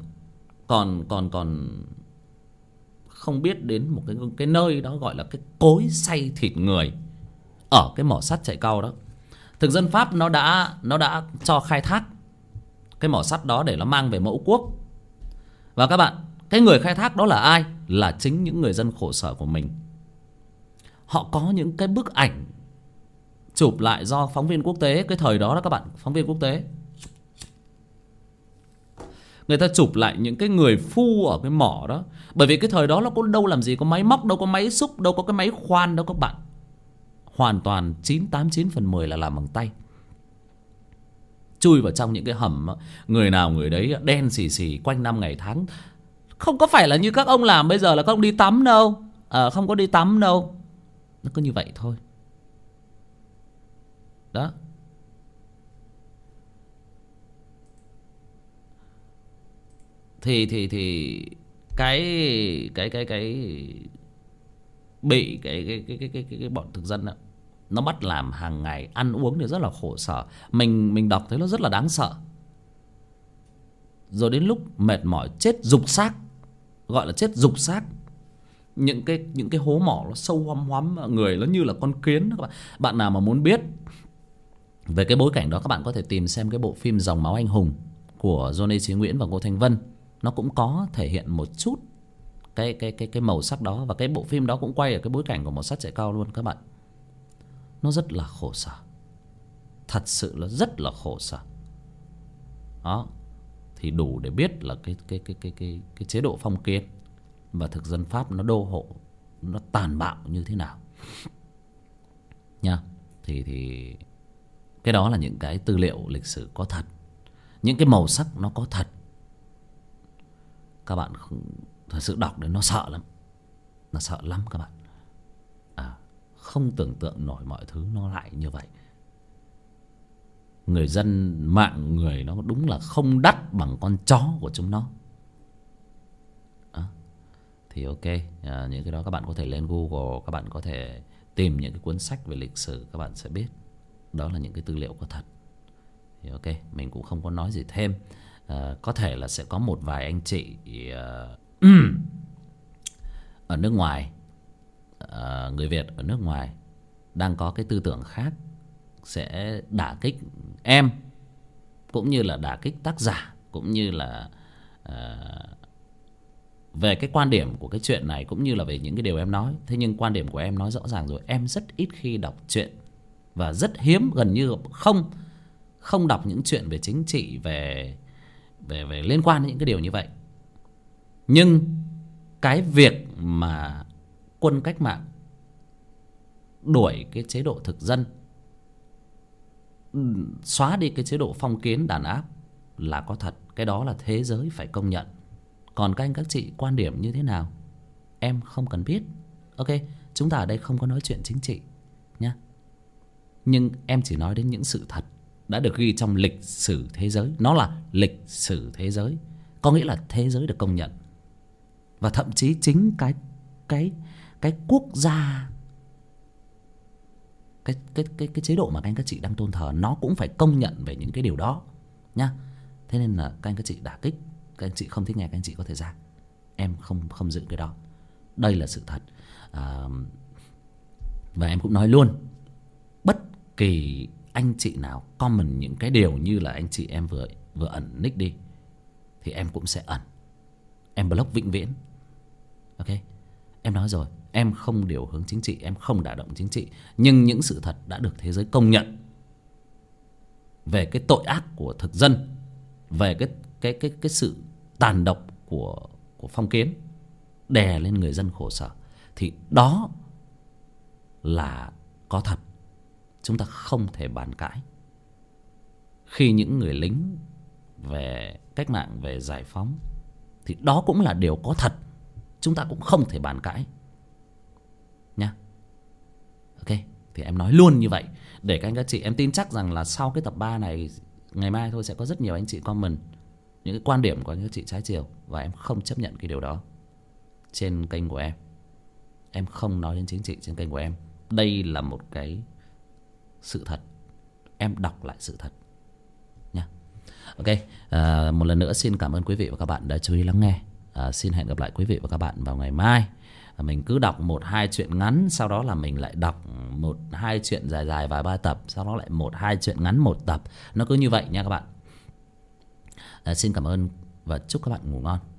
không biết đến một cái nơi đó gọi là cái cối xay thịt người ở cái mỏ sắt Chại Cau đó. Thực dân Pháp nó đã cho khai thác cái mỏ sắt đó để nó mang về mẫu quốc. Và các bạn, cái người khai thác đó là ai? Là chính những người dân khổ sở của mình. Họ có những cái bức ảnh chụp lại do phóng viên quốc tế. Cái thời đó các bạn, phóng viên quốc tế, người ta chụp lại những cái người phu ở cái mỏ đó. Bởi vì cái thời đó nó có đâu làm gì có máy móc, đâu có máy xúc, đâu có cái máy khoan đâu các bạn. Hoàn toàn 9/10 là làm bằng tay. Chui vào trong những cái hầm, người nào người đấy đen xì xì quanh năm ngày tháng. Không có phải là như các ông làm bây giờ là các ông đi tắm đâu. Không có đi tắm đâu. Nó cứ như vậy thôi. Đó. Thì cái bị cái bọn thực dân đó, nó bắt làm hàng ngày, ăn uống thì rất là khổ sở. Mình đọc thấy nó rất là đáng sợ. Rồi đến lúc mệt mỏi chết rục xác, gọi là chết rục xác. Những cái hố mỏ nó sâu hoắm hoắm, người nó như là con kiến các bạn. Bạn nào mà muốn biết về cái bối cảnh đó, các bạn có thể tìm xem cái bộ phim Dòng Máu Anh Hùng của Johnny Chí Nguyễn và Ngô Thanh Vân. Nó cũng có thể hiện một chút cái màu sắc đó. Và cái bộ phim đó cũng quay ở cái bối cảnh của mỏ sắt Chại Cau luôn các bạn. Nó rất là khổ sở, thật sự là rất là khổ sở. đó thì đủ để biết là cái chế độ phong kiến và thực dân Pháp nó đô hộ, nó tàn bạo như thế nào nha. Thì cái đó là những cái tư liệu lịch sử có thật, những cái màu sắc nó có thật. Các bạn thật sự đọc đến nó sợ lắm, nó sợ lắm các bạn. Không tưởng tượng nổi mọi thứ nó lại như vậy. Người dân mạng người nó đúng là không đắt bằng con chó của chúng nó. Thì ok, những cái đó các bạn có thể lên Google, các bạn có thể tìm những cái cuốn sách về lịch sử, các bạn sẽ biết đó là những cái tư liệu có thật. Thì ok, mình cũng không có nói gì thêm. Có thể là sẽ có một vài anh chị ở nước ngoài, người Việt ở nước ngoài đang có cái tư tưởng khác, sẽ đả kích em, cũng như là đả kích tác giả, cũng như là về cái quan điểm của cái chuyện này, cũng như là về những cái điều em nói. Thế nhưng quan điểm của em nói rõ ràng rồi, em rất ít khi đọc truyện, và rất hiếm, gần như không đọc những chuyện về chính trị, về liên quan đến những cái điều như vậy. Nhưng cái việc mà quân cách mạng đuổi cái chế độ thực dân, xóa đi cái chế độ phong kiến đàn áp là có thật. Cái đó là thế giới phải công nhận. Còn các anh các chị quan điểm như thế nào em không cần biết. Ok, chúng ta ở đây không có nói chuyện chính trị nhá. Nhưng em chỉ nói đến những sự thật đã được ghi trong lịch sử thế giới. Nó là lịch sử thế giới, có nghĩa là thế giới được công nhận. Và thậm chí chính cái quốc gia, cái chế độ mà các anh các chị đang tôn thờ, nó cũng phải công nhận về những cái điều đó nhá. Thế nên là các anh các chị đả kích, các anh chị không thích nghe, các anh chị có thể ra. Em không giữ cái đó. Đây là sự thật. Và em cũng nói luôn, bất kỳ anh chị nào comment những cái điều như là anh chị em vừa ẩn nick đi, thì em cũng sẽ ẩn, em block vĩnh viễn. Ok, em nói rồi, em không điều hướng chính trị, em không đả động chính trị. Nhưng những sự thật đã được thế giới công nhận về cái tội ác của thực dân, về cái sự tàn độc của phong kiến đè lên người dân khổ sở, thì đó là có thật. Chúng ta không thể bàn cãi. Khi những người lính về cách mạng, về giải phóng, thì đó cũng là điều có thật. Chúng ta cũng không thể bàn cãi nha. Ok, thì em nói luôn như vậy để các anh các chị, em tin chắc rằng là sau cái tập 3 này, ngày mai thôi, sẽ có rất nhiều anh chị comment những cái quan điểm của anh các chị trái chiều, và em không chấp nhận cái điều đó trên kênh của em. Em không nói đến chính trị trên kênh của em. Đây là một cái sự thật, em đọc lại sự thật nha. Ok, một lần nữa xin cảm ơn quý vị và các bạn đã chú ý lắng nghe. Xin hẹn gặp lại quý vị và các bạn vào ngày mai. Mình cứ đọc 1-2 chuyện ngắn, sau đó là mình lại đọc 1-2 chuyện dài dài vài ba tập, sau đó lại 1-2 chuyện ngắn một tập. Nó cứ như vậy nha các bạn. Xin cảm ơn và chúc các bạn ngủ ngon.